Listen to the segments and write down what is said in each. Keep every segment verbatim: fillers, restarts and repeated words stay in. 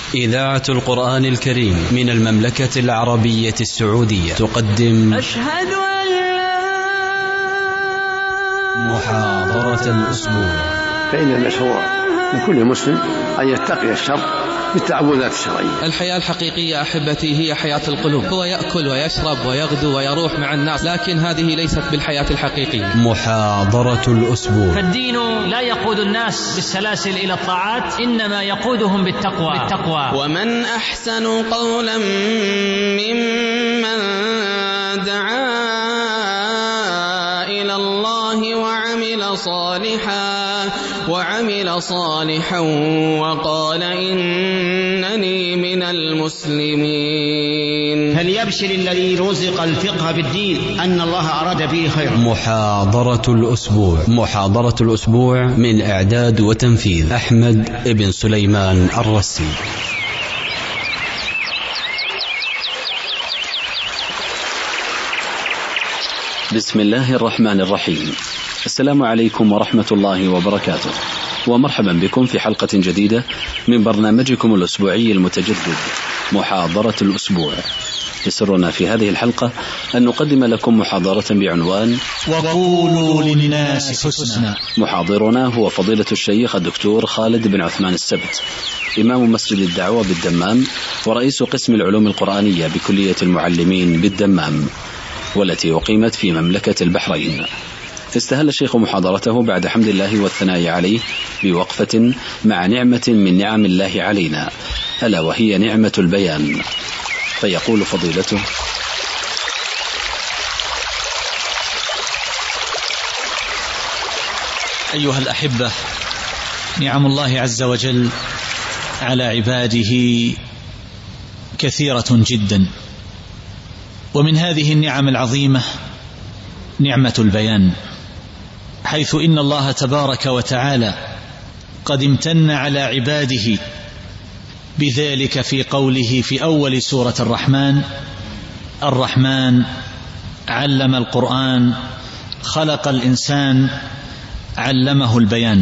إذاعة القرآن الكريم من المملكة العربية السعودية تقدم أشهد أن محاضرة الأسبوع. فإن المشروع لكل مسلم أن يتقي الشر بالتعوذات الشرعية. الحياة الحقيقية أحبتي هي حياة القلوب. هو يأكل ويشرب ويغدو ويروح مع الناس، لكن هذه ليست بالحياة الحقيقية. محاضرة الأسبوع. فالدين لا يقود الناس بالسلاسل إلى الطاعات، إنما يقودهم بالتقوى. بالتقوى. ومن أحسن قولا ممن دعا إلى الله وعمل صالحا وعمل صالحا وقال إنني من المسلمين. فليبشر الذي رزق الفقه في الدين أن الله أراد به خيرا. محاضرة الأسبوع. محاضرة الأسبوع من إعداد وتنفيذ أحمد بن سليمان الرسي. بسم الله الرحمن الرحيم. السلام عليكم ورحمة الله وبركاته، ومرحبا بكم في حلقة جديدة من برنامجكم الأسبوعي المتجدد محاضرة الأسبوع. يسرنا في هذه الحلقة أن نقدم لكم محاضرة بعنوان وقولوا للناس حسنا. محاضرنا هو فضيلة الشيخ الدكتور خالد بن عثمان السبت، إمام مسجد الدعوة بالدمام ورئيس قسم العلوم القرآنية بكلية المعلمين بالدمام، والتي أقيمت في مملكة البحرين. استهل الشيخ محاضرته بعد حمد الله والثناء عليه بوقفة مع نعمة من نعم الله علينا، ألا وهي نعمة البيان. فيقول فضيلته: أيها الأحبة، نعم الله عز وجل على عباده كثيرة جدا، ومن هذه النعم العظيمة نعمة البيان، حيث إن الله تبارك وتعالى قد امتن على عباده بذلك في قوله في أول سورة الرحمن: الرحمن علم القرآن خلق الإنسان علمه البيان.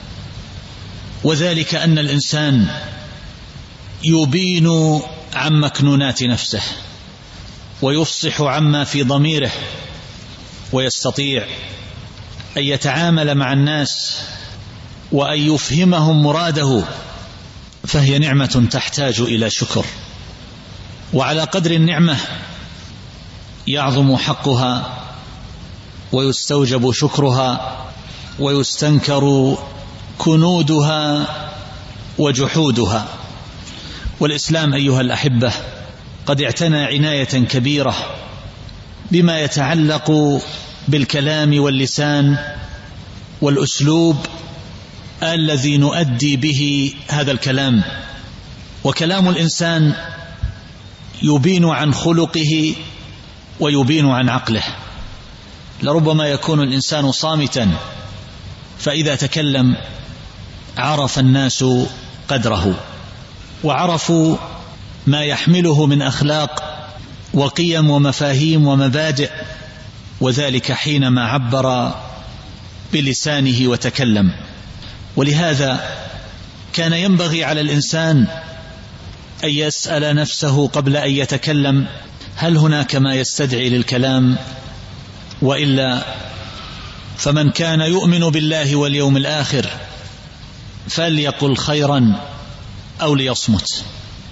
وذلك أن الإنسان يبين عن مكنونات نفسه ويفصح عما في ضميره، ويستطيع أن يتعامل مع الناس وأن يفهمهم مراده، فهي نعمة تحتاج إلى شكر. وعلى قدر النعمة يعظم حقها ويستوجب شكرها ويستنكر كنودها وجحودها. والإسلام أيها الأحبة قد اعتنى عناية كبيرة بما يتعلق بالكلام واللسان والأسلوب الذي نؤدي به هذا الكلام. وكلام الإنسان يبين عن خلقه ويبين عن عقله. لربما يكون الإنسان صامتا، فإذا تكلم عرف الناس قدره وعرفوا ما يحمله من أخلاق وقيم ومفاهيم ومبادئ، وذلك حينما عبر بلسانه وتكلم. ولهذا كان ينبغي على الإنسان أن يسأل نفسه قبل أن يتكلم: هل هناك ما يستدعي للكلام؟ وإلا فمن كان يؤمن بالله واليوم الآخر فليقل خيرا أو ليصمت.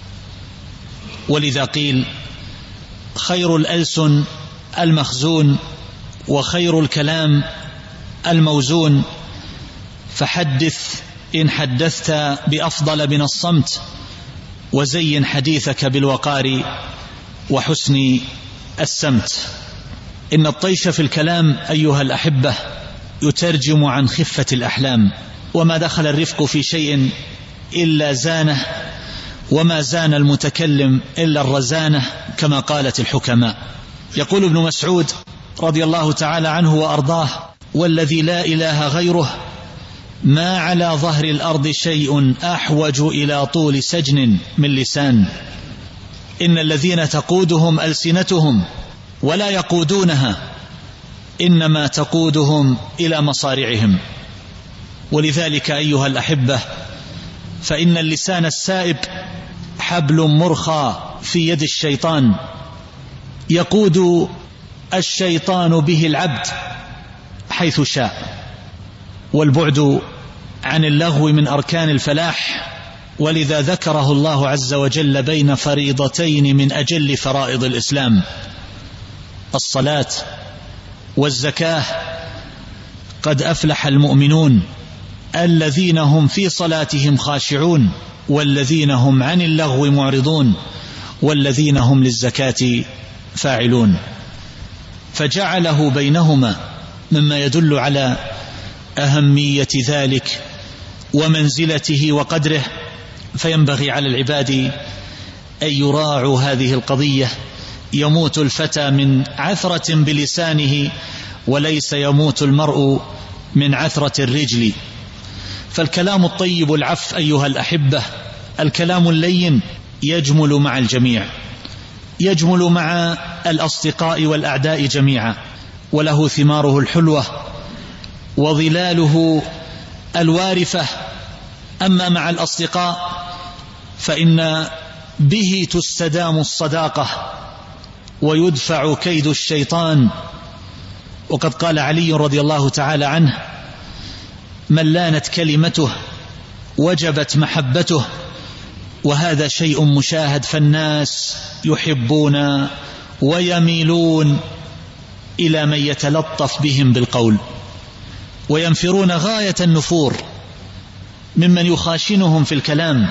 ولذا قيل: خير الألسن المخزون وخير الكلام الموزون، فحدث إن حدثت بأفضل من الصمت، وزين حديثك بالوقار وحسن السمت. إن الطيش في الكلام أيها الأحبة يترجم عن خفة الأحلام، وما دخل الرفق في شيء إلا زانه، وما زان المتكلم إلا الرزانة، كما قالت الحكماء. يقول ابن مسعود رضي الله تعالى عنه وأرضاه: والذي لا إله غيره ما على ظهر الأرض شيء أحوج إلى طول سجن من لسان، إن الذين تقودهم ألسنتهم ولا يقودونها، إنما تقودهم إلى مصارعهم. ولذلك أيها الأحبة فإن اللسان السائب حبل مرخى في يد الشيطان يقود الشيطان به العبد حيث شاء. والبعد عن اللغو من أركان الفلاح، ولذا ذكره الله عز وجل بين فريضتين من أجل فرائض الإسلام: الصلاة والزكاة. قد أفلح المؤمنون الذين هم في صلاتهم خاشعون والذين هم عن اللغو معرضون والذين هم للزكاة فاعلون. فجعله بينهما مما يدل على أهمية ذلك ومنزلته وقدره. فينبغي على العباد أن يراعوا هذه القضية. يموت الفتى من عثرة بلسانه وليس يموت المرء من عثرة الرجل. فالكلام الطيب العف أيها الأحبة، الكلام اللين يجمل مع الجميع، يجمل مع الأصدقاء والأعداء جميعا، وله ثماره الحلوة وظلاله الوارفة. أما مع الأصدقاء فإن به تستدام الصداقة ويدفع كيد الشيطان. وقد قال علي رضي الله تعالى عنه: من لانت كلمته وجبت محبته. وهذا شيء مشاهد، فالناس يحبون ويميلون إلى من يتلطف بهم بالقول، وينفرون غاية النفور ممن يخاشنهم في الكلام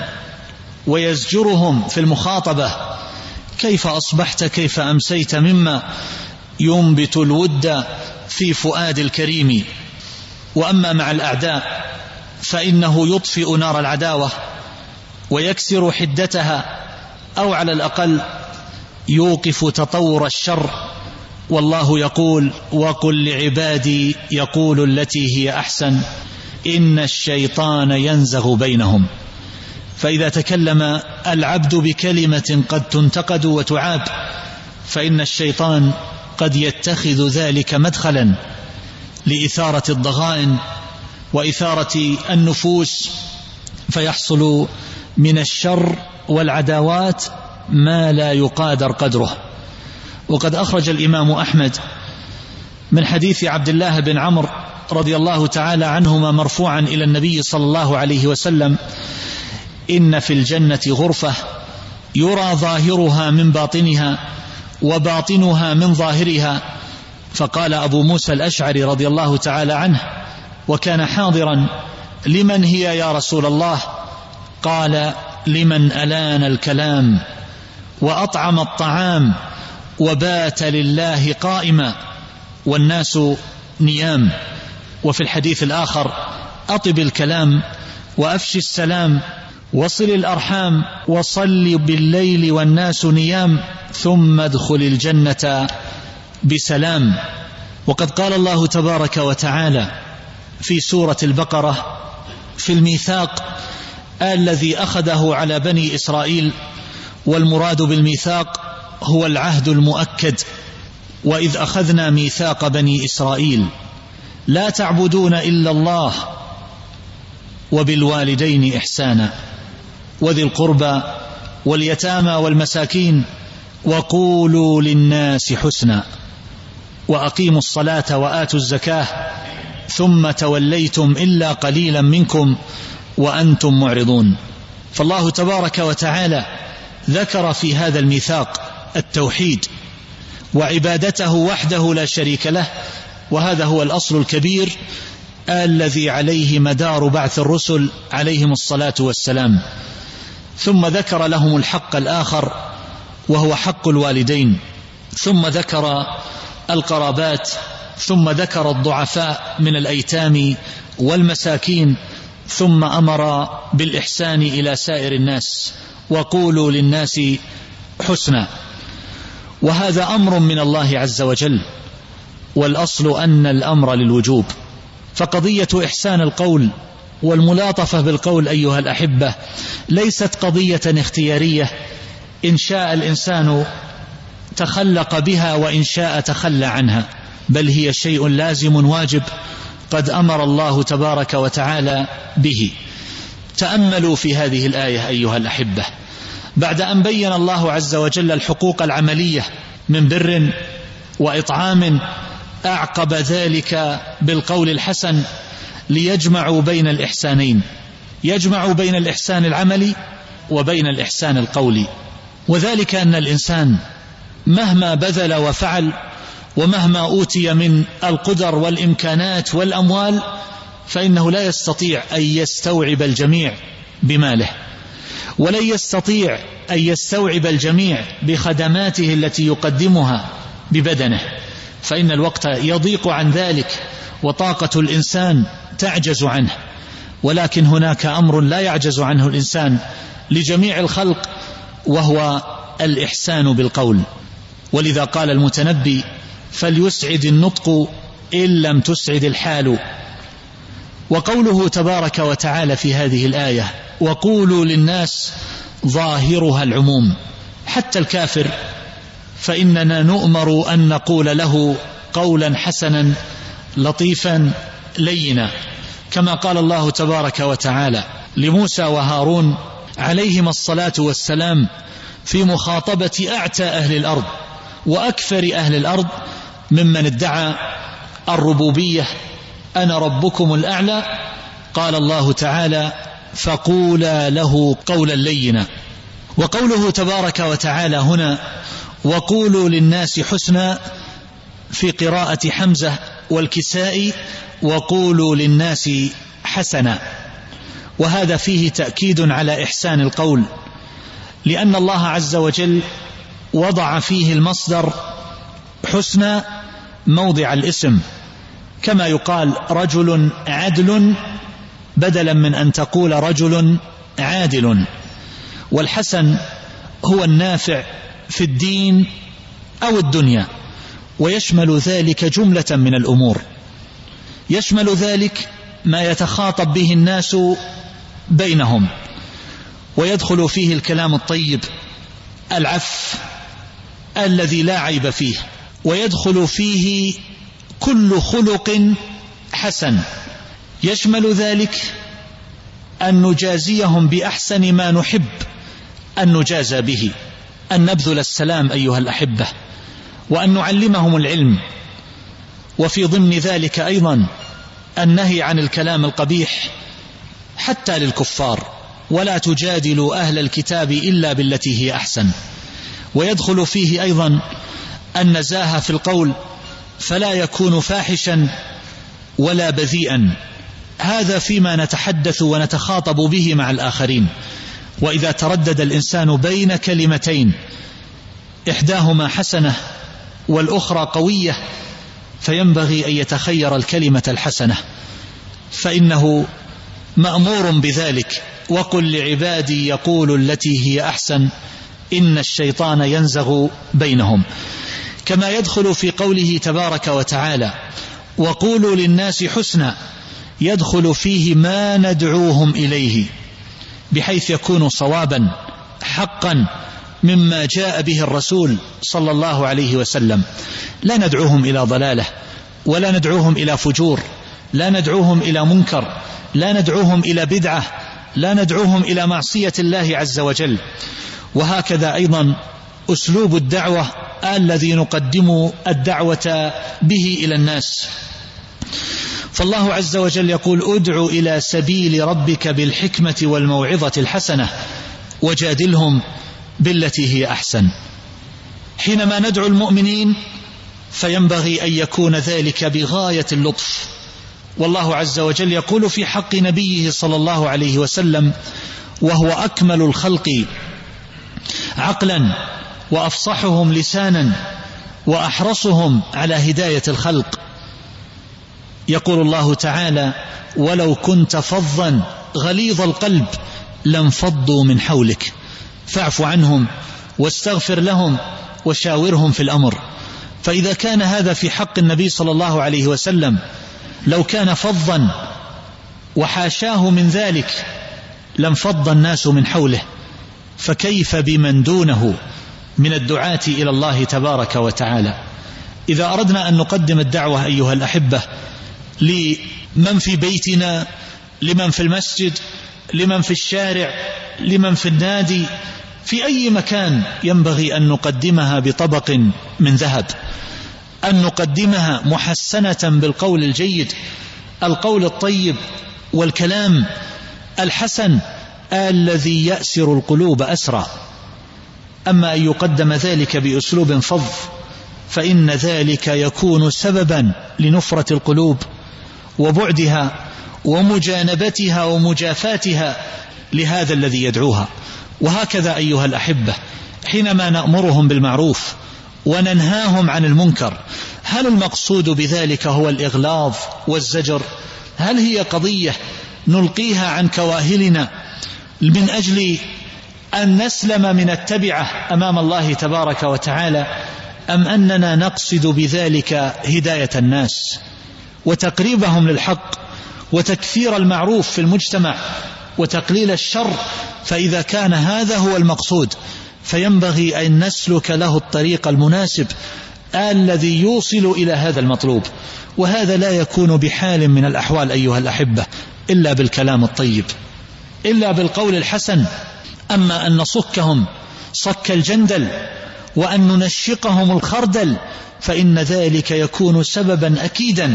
ويزجرهم في المخاطبة: كيف أصبحت كيف أمسيت، مما ينبت الود في فؤاد الكريم. وأما مع الأعداء فإنه يطفئ نار العداوة ويكسر حدتها، أو على الأقل يوقف تطور الشر. والله يقول: وقل لعبادي يقول التي هي أحسن إن الشيطان ينزغ بينهم. فإذا تكلم العبد بكلمة قد تنتقد وتعاب فإن الشيطان قد يتخذ ذلك مدخلا لإثارة الضغائن وإثارة النفوس، فيحصل من الشر والعداوات ما لا يقادر قدره. وقد أخرج الإمام أحمد من حديث عبد الله بن عمرو رضي الله تعالى عنهما مرفوعا إلى النبي صلى الله عليه وسلم: إن في الجنة غرفة يرى ظاهرها من باطنها وباطنها من ظاهرها. فقال أبو موسى الأشعري رضي الله تعالى عنه وكان حاضرا: لمن هي يا رسول الله؟ قال: لمن ألان الكلام وأطعم الطعام وبات لله قائما والناس نيام. وفي الحديث الآخر: أطب الكلام وأفشي السلام وصل الأرحام وصل بالليل والناس نيام ثم ادخل الجنة بسلام. وقد قال الله تبارك وتعالى في سورة البقرة في الميثاق الذي أخذه على بني إسرائيل، والمراد بالميثاق هو العهد المؤكد: وإذ أخذنا ميثاق بني إسرائيل لا تعبدون إلا الله وبالوالدين إحسانا وذي القربى واليتامى والمساكين وقولوا للناس حسنا وأقيموا الصلاة وآتوا الزكاة ثم توليتم إلا قليلا منكم وأنتم معرضون. فالله تبارك وتعالى ذكر في هذا الميثاق التوحيد وعبادته وحده لا شريك له، وهذا هو الأصل الكبير الذي عليه مدار بعث الرسل عليهم الصلاة والسلام. ثم ذكر لهم الحق الآخر وهو حق الوالدين، ثم ذكر القرابات، ثم ذكر الضعفاء من الأيتام والمساكين، ثم أمر بالإحسان إلى سائر الناس وقولوا للناس حسنا. وهذا أمر من الله عز وجل، والأصل أن الأمر للوجوب. فقضية إحسان القول والملاطفة بالقول أيها الأحبة ليست قضية اختيارية، إن شاء الإنسان تخلق بها وإن شاء تخلى عنها، بل هي شيء لازم واجب قد أمر الله تبارك وتعالى به. تأملوا في هذه الآية أيها الأحبة، بعد أن بين الله عز وجل الحقوق العملية من بر وإطعام، أعقب ذلك بالقول الحسن ليجمعوا بين الإحسانين، يجمع بين الإحسان العملي وبين الإحسان القولي. وذلك أن الإنسان مهما بذل وفعل ومهما أوتي من القدر والإمكانات والأموال فإنه لا يستطيع أن يستوعب الجميع بماله، ولن يستطيع أن يستوعب الجميع بخدماته التي يقدمها ببدنه، فإن الوقت يضيق عن ذلك وطاقة الإنسان تعجز عنه. ولكن هناك أمر لا يعجز عنه الإنسان لجميع الخلق، وهو الإحسان بالقول. ولذا قال المتنبي: فليسعد النطق إن لم تسعد الحال. وقوله تبارك وتعالى في هذه الآية: وقولوا للناس، ظاهرها العموم، حتى الكافر فإننا نؤمر أن نقول له قولا حسنا لطيفا لينا، كما قال الله تبارك وتعالى لموسى وهارون عليهما الصلاة والسلام في مخاطبة أعتى أهل الأرض وأكثر أهل الأرض ممن ادعى الربوبية: أنا ربكم الأعلى. قال الله تعالى: فقولا له قولا لينا. وقوله تبارك وتعالى هنا: وقولوا للناس حسنا، في قراءة حمزة والكسائي: وقولوا للناس حسنا. وهذا فيه تأكيد على إحسان القول، لأن الله عز وجل وضع فيه المصدر حسنا موضع الاسم، كما يقال رجل عدل بدلا من أن تقول رجل عادل. والحسن هو النافع في الدين أو الدنيا، ويشمل ذلك جملة من الأمور، يشمل ذلك ما يتخاطب به الناس بينهم، ويدخل فيه الكلام الطيب العف الذي لا عيب فيه، ويدخل فيه كل خلق حسن، يشمل ذلك أن نجازيهم بأحسن ما نحب أن نجازى به، أن نبذل السلام أيها الأحبة، وأن نعلمهم العلم. وفي ضمن ذلك أيضا النهي عن الكلام القبيح حتى للكفار: ولا تجادلوا أهل الكتاب إلا بالتي هي أحسن. ويدخل فيه أيضا النزاهة في القول، فلا يكون فاحشا ولا بذيئا، هذا فيما نتحدث ونتخاطب به مع الآخرين. وإذا تردد الإنسان بين كلمتين إحداهما حسنة والأخرى قوية فينبغي أن يتخير الكلمة الحسنة، فإنه مأمور بذلك. وقل لعبادي يقول التي هي أحسن إن الشيطان ينزغ بينهم. كما يدخل في قوله تبارك وتعالى: وقولوا للناس حسنا، يدخل فيه ما ندعوهم إليه، بحيث يكون صوابا حقا مما جاء به الرسول صلى الله عليه وسلم. لا ندعوهم إلى ضلالة، ولا ندعوهم إلى فجور، لا ندعوهم إلى منكر، لا ندعوهم إلى بدعة، لا ندعوهم إلى معصية الله عز وجل. وهكذا أيضا أسلوب الدعوة الذي نقدم الدعوة به إلى الناس. فالله عز وجل يقول: ادع إلى سبيل ربك بالحكمة والموعظة الحسنة وجادلهم بالتي هي أحسن. حينما ندعو المؤمنين فينبغي أن يكون ذلك بغاية اللطف. والله عز وجل يقول في حق نبيه صلى الله عليه وسلم، وهو أكمل الخلق عقلا وأفصحهم لسانا وأحرصهم على هداية الخلق، يقول الله تعالى: ولو كنت فظا غليظ القلب لانفضوا من حولك فاعف عنهم واستغفر لهم وشاورهم في الأمر. فإذا كان هذا في حق النبي صلى الله عليه وسلم، لو كان فظا وحاشاه من ذلك لانفض الناس من حوله، فكيف بمن دونه من الدعاة إلى الله تبارك وتعالى؟ إذا أردنا أن نقدم الدعوة أيها الأحبة لمن في بيتنا، لمن في المسجد، لمن في الشارع، لمن في النادي، في أي مكان ينبغي أن نقدمها بطبق من ذهب، أن نقدمها محسنة بالقول الجيد، القول الطيب والكلام الحسن الذي يأسر القلوب أسرا. أما أن يقدم ذلك بأسلوب فظ فإن ذلك يكون سببا لنفرة القلوب وبعدها ومجانبتها ومجافاتها لهذا الذي يدعوها. وهكذا أيها الأحبة حينما نأمرهم بالمعروف وننهاهم عن المنكر، هل المقصود بذلك هو الإغلاظ والزجر؟ هل هي قضية نلقيها عن كواهلنا من أجل أن نسلم من التبعة أمام الله تبارك وتعالى، أم أننا نقصد بذلك هداية الناس وتقريبهم للحق وتكثير المعروف في المجتمع وتقليل الشر؟ فإذا كان هذا هو المقصود فينبغي أن نسلك له الطريق المناسب الذي يوصل إلى هذا المطلوب، وهذا لا يكون بحال من الأحوال أيها الأحبة إلا بالكلام الطيب، إلا بالقول الحسن. أما أن نصكهم صك الجندل وأن ننشقهم الخردل فإن ذلك يكون سببا أكيدا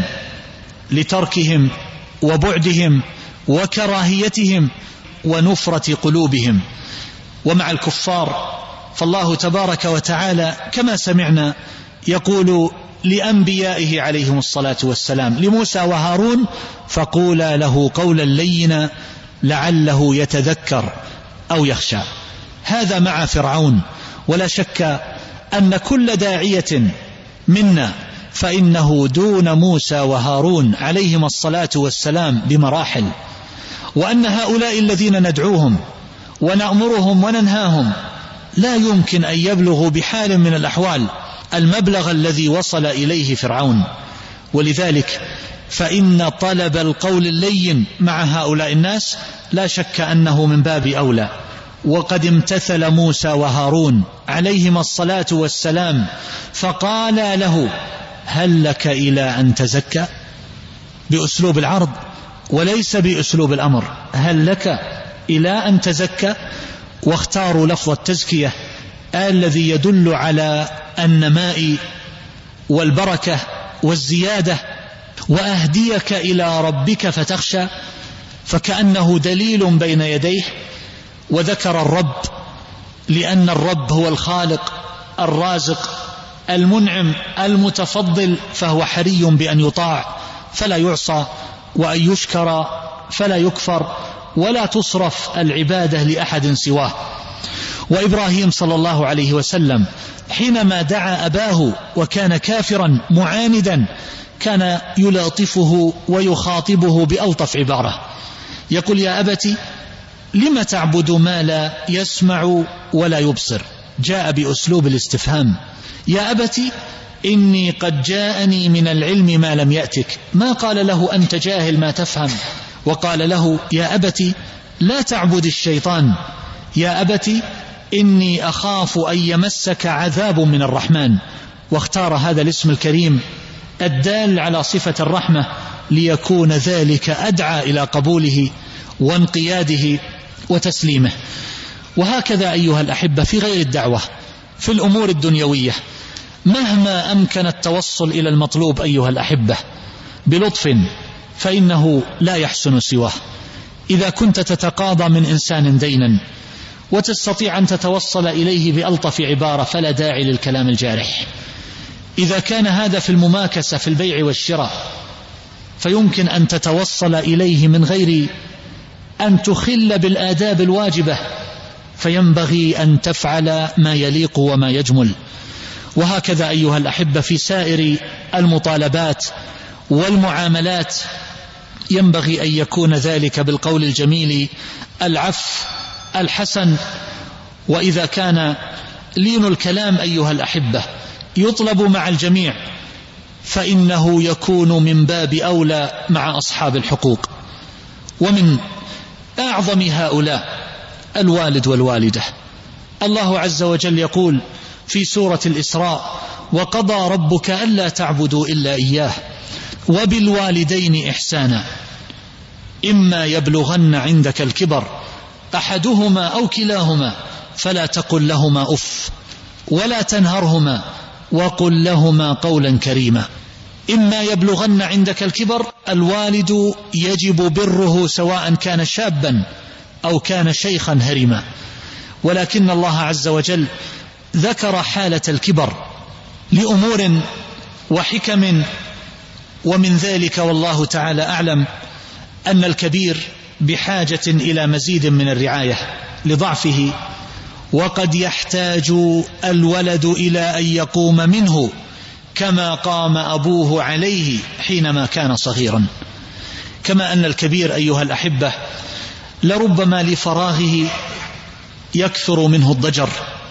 لتركهم وبعدهم وكراهيتهم ونفرة قلوبهم. ومع الكفار فالله تبارك وتعالى كما سمعنا يقول لأنبيائه عليهم الصلاة والسلام لموسى وهارون: فقولا له قولا لينا لعله يتذكر أو يخشى. هذا مع فرعون. ولا شك أن كل داعية منا فإنه دون موسى وهارون عليهما الصلاة والسلام بمراحل، وأن هؤلاء الذين ندعوهم ونأمرهم وننهاهم لا يمكن أن يبلغوا بحال من الأحوال المبلغ الذي وصل إليه فرعون. ولذلك فإن طلب القول اللين مع هؤلاء الناس لا شك أنه من باب أولى. وقد امتثل موسى وهارون عليهما الصلاة والسلام فقال له: هل لك إلى أن تزكى؟ بأسلوب العرض وليس بأسلوب الأمر. هل لك إلى أن تزكى؟ واختاروا لفظ التزكية الذي يدل على النماء والبركة والزيادة. وأهديك إلى ربك فتخشى، فكأنه دليل بين يديه. وذكر الرب لأن الرب هو الخالق الرازق المنعم المتفضل، فهو حري بأن يطاع فلا يعصى، وأن يشكر فلا يكفر، ولا تصرف العبادة لأحد سواه. وإبراهيم صلى الله عليه وسلم حينما دعا أباه وكان كافرا معاندا كان يلاطفه ويخاطبه بألطف عبارة، يقول: يا أبت لم تعبد ما لا يسمع ولا يبصر. جاء بأسلوب الاستفهام: يا أبت إني قد جاءني من العلم ما لم يأتك. ما قال له أنت جاهل ما تفهم، وقال له: يا أبت لا تعبد الشيطان. يا أبت إني أخاف أن يمسك عذاب من الرحمن. واختار هذا الاسم الكريم الدال على صفة الرحمة ليكون ذلك أدعى إلى قبوله وانقياده وتسليمه. وهكذا أيها الأحبة في غير الدعوة، في الأمور الدنيوية، مهما أمكن التوصل إلى المطلوب أيها الأحبة بلطف فإنه لا يحسن سواه. إذا كنت تتقاضى من إنسان دينا وتستطيع أن تتوصل إليه بألطف عبارة فلا داعي للكلام الجارح. إذا كان هذا في المماكسة في البيع والشراء فيمكن أن تتوصل إليه من غير أن تخل بالآداب الواجبة، فينبغي أن تفعل ما يليق وما يجمل. وهكذا أيها الأحبة في سائر المطالبات والمعاملات ينبغي أن يكون ذلك بالقول الجميل العف الحسن. وإذا كان لين الكلام أيها الأحبة يطلب مع الجميع فإنه يكون من باب أولى مع أصحاب الحقوق. ومن أعظم هؤلاء الوالد والوالدة. الله عز وجل يقول في سورة الإسراء: وقضى ربك ألا تعبدوا إلا إياه وبالوالدين إحسانا إما يبلغن عندك الكبر أحدهما أو كلاهما فلا تقل لهما أف ولا تنهرهما وقل لهما قولا كريما. إما يبلغن عندك الكبر، الوالد يجب بره سواء كان شابا أو كان شيخا هرما، ولكن الله عز وجل ذكر حالة الكبر لأمور وحكم، ومن ذلك والله تعالى أعلم أن الكبير بحاجة إلى مزيد من الرعاية لضعفه، وقد يحتاج الولد إلى أن يقوم منه كما قام أبوه عليه حينما كان صغيرا. كما أن الكبير أيها الأحبة لربما لفراغه يكثر منه الضجر،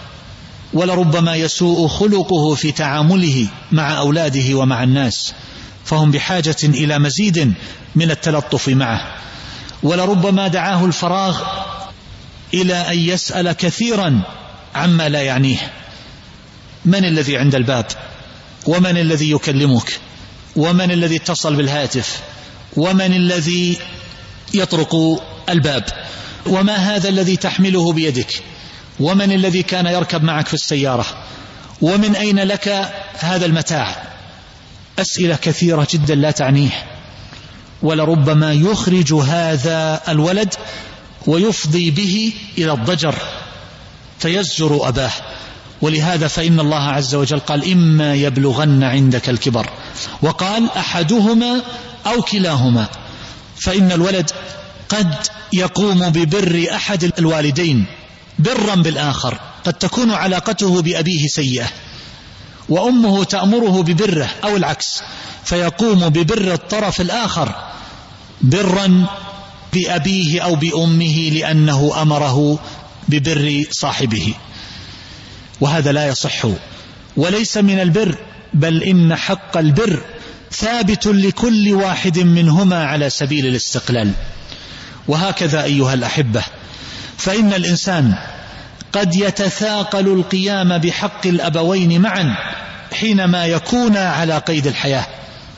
ولربما يسوء خلقه في تعامله مع أولاده ومع الناس، فهم بحاجة إلى مزيد من التلطف معه. ولربما دعاه الفراغ إلى أن يسأل كثيرا عما لا يعنيه: من الذي عند الباب؟ ومن الذي يكلمك؟ ومن الذي اتصل بالهاتف؟ ومن الذي يطرق الباب؟ وما هذا الذي تحمله بيدك؟ ومن الذي كان يركب معك في السيارة؟ ومن أين لك هذا المتاع؟ أسئلة كثيرة جدا لا تعنيه، ولربما يخرج هذا الولد ويفضي به إلى الضجر فيزجر أباه. ولهذا فإن الله عز وجل قال: إما يبلغن عندك الكبر، وقال أحدهما أو كلاهما، فإن الولد قد يقوم ببر أحد الوالدين برا بالآخر. قد تكون علاقته بأبيه سيئة وأمه تأمره ببره، أو العكس، فيقوم ببر الطرف الآخر برا بأبيه أو بأمه لأنه أمره ببر صاحبه، وهذا لا يصح وليس من البر، بل إن حق البر ثابت لكل واحد منهما على سبيل الاستقلال. وهكذا أيها الأحبة فإن الإنسان قد يتثاقل القيام بحق الأبوين معا حينما يكون على قيد الحياة،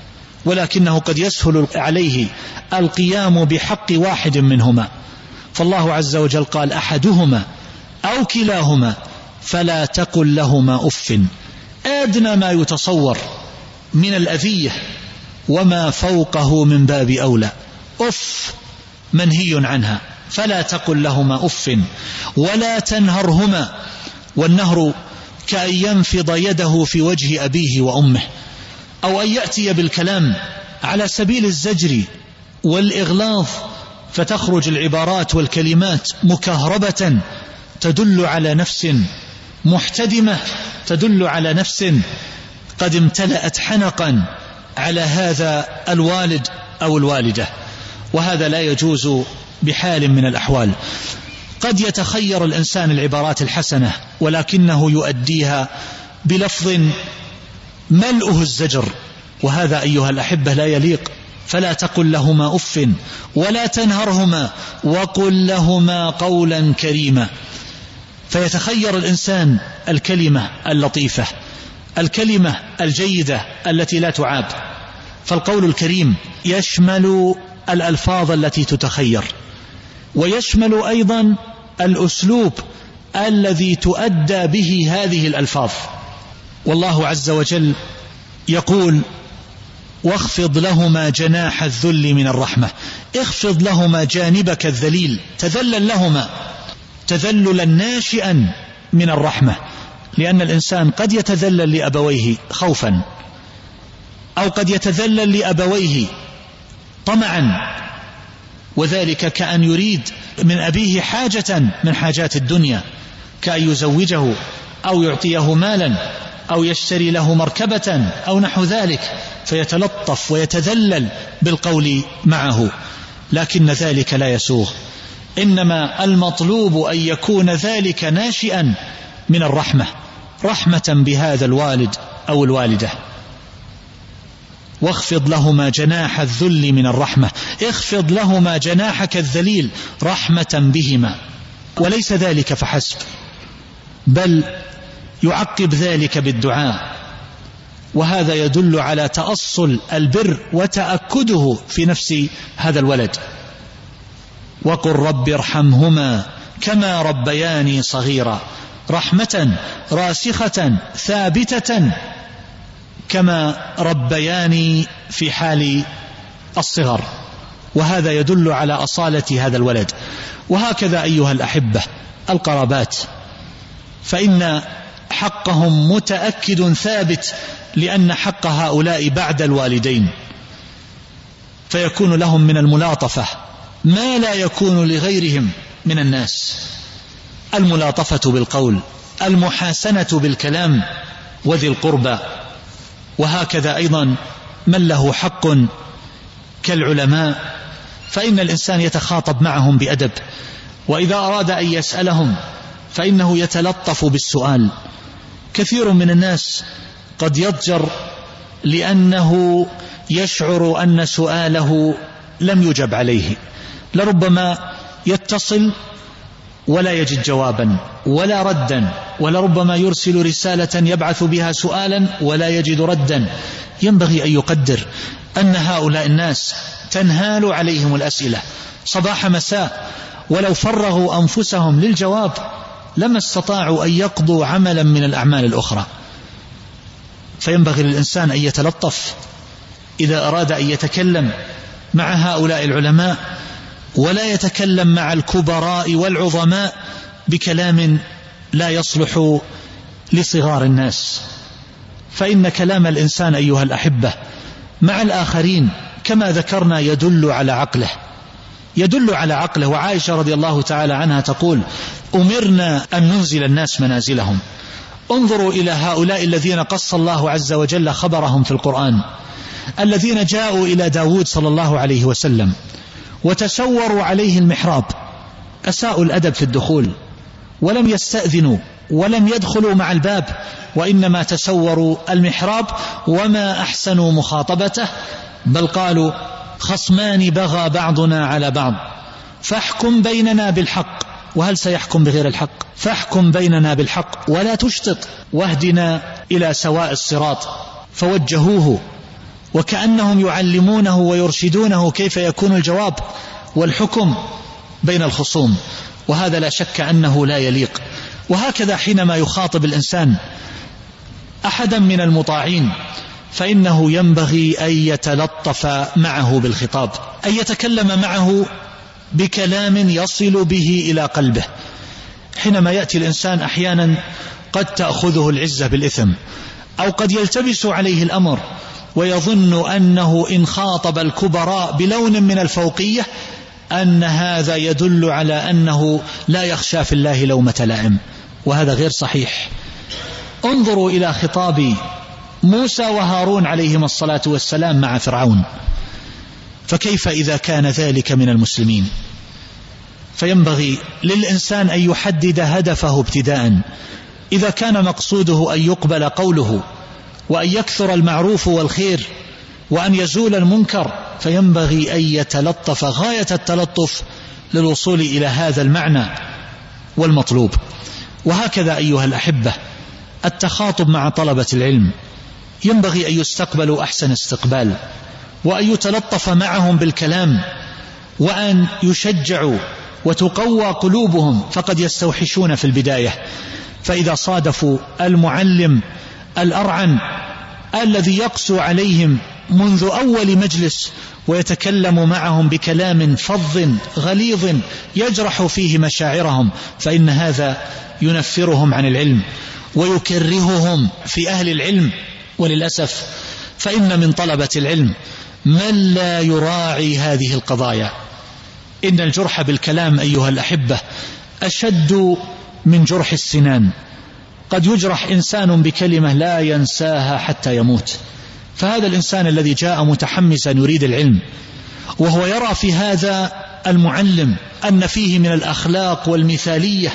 ولكنه قد يسهل عليه القيام بحق واحد منهما. فالله عز وجل قال: أحدهما أو كلاهما فلا تقل لهما أف. أدنى ما يتصور من الأذية وما فوقه من باب أولى. أف منهي عنها، فلا تقل لهما أف ولا تنهرهما. والنهر كأن ينفض يده في وجه أبيه وأمه، أو أن يأتي بالكلام على سبيل الزجر والإغلاظ، فتخرج العبارات والكلمات مكهربة تدل على نفس محتدمة، تدل على نفس قد امتلأت حنقا على هذا الوالد أو الوالدة، وهذا لا يجوز بحال من الأحوال. قد يتخير الإنسان العبارات الحسنة ولكنه يؤديها بلفظ ملؤه الزجر، وهذا أيها الأحبة لا يليق. فلا تقل لهما أف ولا تنهرهما وقل لهما قولا كريما. فيتخير الإنسان الكلمة اللطيفة، الكلمة الجيدة التي لا تعاب. فالقول الكريم يشمل الألفاظ التي تتخير، ويشمل أيضا الأسلوب الذي تؤدى به هذه الألفاظ. والله عز وجل يقول: واخفض لهما جناح الذل من الرحمة. اخفض لهما جانبك الذليل، تذلل لهما تذللا ناشئا من الرحمة، لأن الإنسان قد يتذلل لأبويه خوفا، أو قد يتذلل لأبويه طمعا، وذلك كأن يريد من أبيه حاجة من حاجات الدنيا، كأن يزوجه أو يعطيه مالا أو يشتري له مركبة أو نحو ذلك، فيتلطف ويتذلل بالقول معه، لكن ذلك لا يسوغ. إنما المطلوب أن يكون ذلك ناشئا من الرحمة، رحمة بهذا الوالد أو الوالدة. واخفض لهما جناح الذل من الرحمة، اخفض لهما جناحك الذليل رحمة بهما. وليس ذلك فحسب، بل يعقب ذلك بالدعاء، وهذا يدل على تأصل البر وتأكده في نفس هذا الولد. وقل رب ارحمهما كما ربياني صغيرا، رحمة راسخة ثابتة كما ربياني في حال الصغر. وهذا يدل على أصالة هذا الولد. وهكذا أيها الأحبة القرابات، فإن حقهم متأكد ثابت، لأن حق هؤلاء بعد الوالدين، فيكون لهم من الملاطفة ما لا يكون لغيرهم من الناس، الملاطفة بالقول، المحاسنة بالكلام، وذي القربى. وهكذا أيضا من له حق كالعلماء، فإن الإنسان يتخاطب معهم بأدب، وإذا أراد أن يسألهم فإنه يتلطف بالسؤال. كثير من الناس قد يضجر لأنه يشعر أن سؤاله لم يجب عليه، لربما يتصل ولا يجد جوابا ولا ردا، ولربما يرسل رسالة يبعث بها سؤالا ولا يجد ردا. ينبغي أن يقدر أن هؤلاء الناس تنهال عليهم الأسئلة صباح مساء، ولو فرغوا أنفسهم للجواب لما استطاعوا أن يقضوا عملا من الأعمال الأخرى. فينبغي للإنسان أن يتلطف إذا أراد أن يتكلم مع هؤلاء العلماء، ولا يتكلم مع الكبراء والعظماء بكلام لا يصلح لصغار الناس. فإن كلام الإنسان أيها الأحبة مع الآخرين كما ذكرنا يدل على عقله، يدل على عقله. وعائشة رضي الله تعالى عنها تقول: أمرنا أن ننزل الناس منازلهم. انظروا إلى هؤلاء الذين قص الله عز وجل خبرهم في القرآن، الذين جاءوا إلى داود صلى الله عليه وسلم وتسوروا عليه المحراب، أساءوا الأدب في الدخول، ولم يستأذنوا ولم يدخلوا مع الباب، وإنما تسوروا المحراب وما أحسنوا مخاطبته، بل قالوا: خصمان بغى بعضنا على بعض فاحكم بيننا بالحق. وهل سيحكم بغير الحق؟ فاحكم بيننا بالحق ولا تشطط واهدنا إلى سواء الصراط. فوجهوه وكأنهم يعلمونه ويرشدونه كيف يكون الجواب والحكم بين الخصوم، وهذا لا شك أنه لا يليق. وهكذا حينما يخاطب الإنسان أحدا من المطاعين فإنه ينبغي أن يتلطف معه بالخطاب، أن يتكلم معه بكلام يصل به إلى قلبه. حينما يأتي الإنسان أحيانا قد تأخذه العزة بالإثم، أو قد يلتبس عليه الأمر ويظن أنه إن خاطب الكبراء بلون من الفوقية أن هذا يدل على أنه لا يخشى في الله لومة لائم، وهذا غير صحيح. انظروا إلى خطاب موسى وهارون عليهما الصلاة والسلام مع فرعون، فكيف إذا كان ذلك من المسلمين؟ فينبغي للإنسان أن يحدد هدفه ابتداء. إذا كان مقصوده أن يقبل قوله وأن يكثر المعروف والخير وأن يزول المنكر، فينبغي أن يتلطف غاية التلطف للوصول إلى هذا المعنى والمطلوب. وهكذا أيها الأحبة التخاطب مع طلبة العلم ينبغي أن يستقبلوا أحسن استقبال، وأن يتلطف معهم بالكلام، وأن يشجعوا وتقوى قلوبهم، فقد يستوحشون في البداية. فإذا صادفوا المعلم الأرعن الذي يقسو عليهم منذ أول مجلس ويتكلم معهم بكلام فظ غليظ يجرح فيه مشاعرهم، فإن هذا ينفرهم عن العلم ويكرههم في أهل العلم. وللأسف فإن من طلبة العلم من لا يراعي هذه القضايا. إن الجرح بالكلام أيها الأحبة أشد من جرح السنان. قد يجرح إنسان بكلمة لا ينساها حتى يموت. فهذا الإنسان الذي جاء متحمسا يريد العلم، وهو يرى في هذا المعلم أن فيه من الأخلاق والمثالية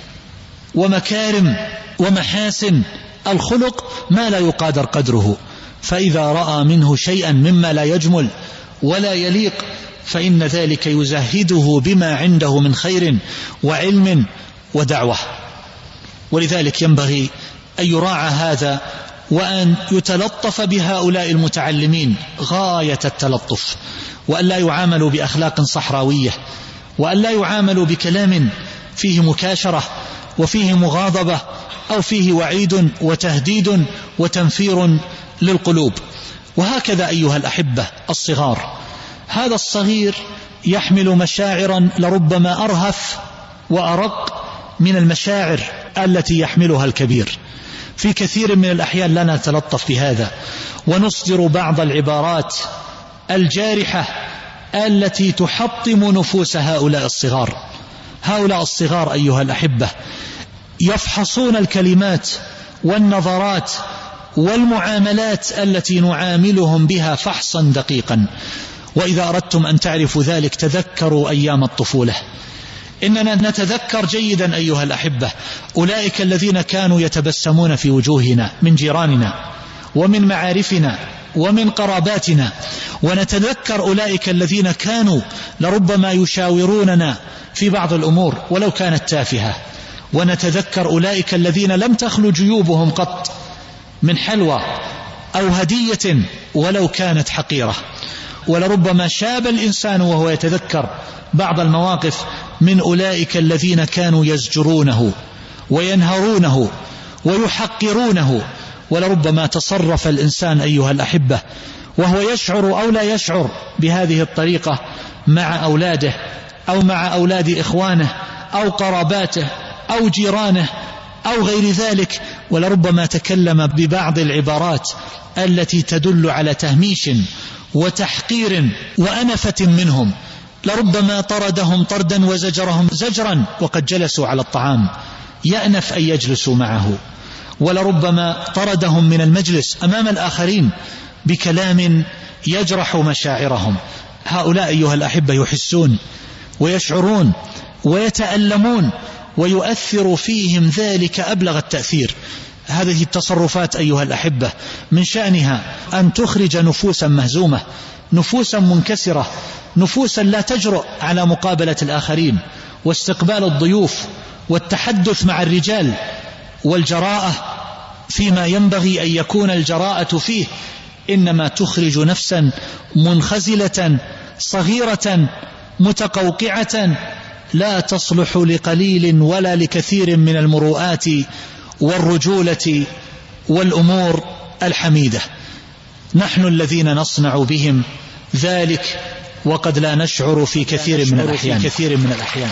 ومكارم ومحاسن الخلق ما لا يقادر قدره، فإذا رأى منه شيئا مما لا يجمل ولا يليق فإن ذلك يزهده بما عنده من خير وعلم ودعوة. ولذلك ينبغي أن يراعى هذا، وأن يتلطف بهؤلاء المتعلمين غاية التلطف، وأن لا يعاملوا بأخلاق صحراوية، وأن لا يعاملوا بكلام فيه مكاشرة وفيه مغاضبة أو فيه وعيد وتهديد وتنفير للقلوب. وهكذا أيها الأحبة الصغار، هذا الصغير يحمل مشاعرا لربما أرهف وأرق من المشاعر التي يحملها الكبير. في كثير من الأحيان لا نتلطف بهذا ونصدر بعض العبارات الجارحة التي تحطم نفوس هؤلاء الصغار. هؤلاء الصغار أيها الأحبة يفحصون الكلمات والنظرات والمعاملات التي نعاملهم بها فحصا دقيقا. وإذا أردتم أن تعرفوا ذلك تذكروا أيام الطفولة. إننا نتذكر جيدا أيها الأحبة أولئك الذين كانوا يتبسمون في وجوهنا من جيراننا ومن معارفنا ومن قراباتنا، ونتذكر أولئك الذين كانوا لربما يشاوروننا في بعض الأمور ولو كانت تافهة، ونتذكر أولئك الذين لم تخلو جيوبهم قط من حلوى أو هدية ولو كانت حقيرة. ولربما شاب الإنسان وهو يتذكر بعض المواقف من أولئك الذين كانوا يزجرونه وينهرونه ويحقرونه. ولربما تصرف الإنسان أيها الأحبة وهو يشعر أو لا يشعر بهذه الطريقة مع أولاده أو مع أولاد إخوانه أو قراباته أو جيرانه أو غير ذلك، ولربما تكلم ببعض العبارات التي تدل على تهميش وتحقير وأنفة منهم. لربما طردهم طردا وزجرهم زجرا وقد جلسوا على الطعام، يأنف أن يجلسوا معه. ولربما طردهم من المجلس أمام الآخرين بكلام يجرح مشاعرهم. هؤلاء أيها الأحبة يحسون ويشعرون ويتألمون ويؤثر فيهم ذلك أبلغ التأثير. هذه التصرفات أيها الأحبة من شأنها أن تخرج نفوسا مهزومة، نفوسا منكسرة، نفوسا لا تجرؤ على مقابلة الآخرين واستقبال الضيوف والتحدث مع الرجال، والجراءة فيما ينبغي أن يكون الجراءة فيه، إنما تخرج نفسا منخزلة صغيرة متقوقعة لا تصلح لقليل ولا لكثير من المروءات والرجولة والأمور الحميدة. نحن الذين نصنع بهم ذلك وقد لا نشعر في كثير من الأحيان. كثير من الأحيان.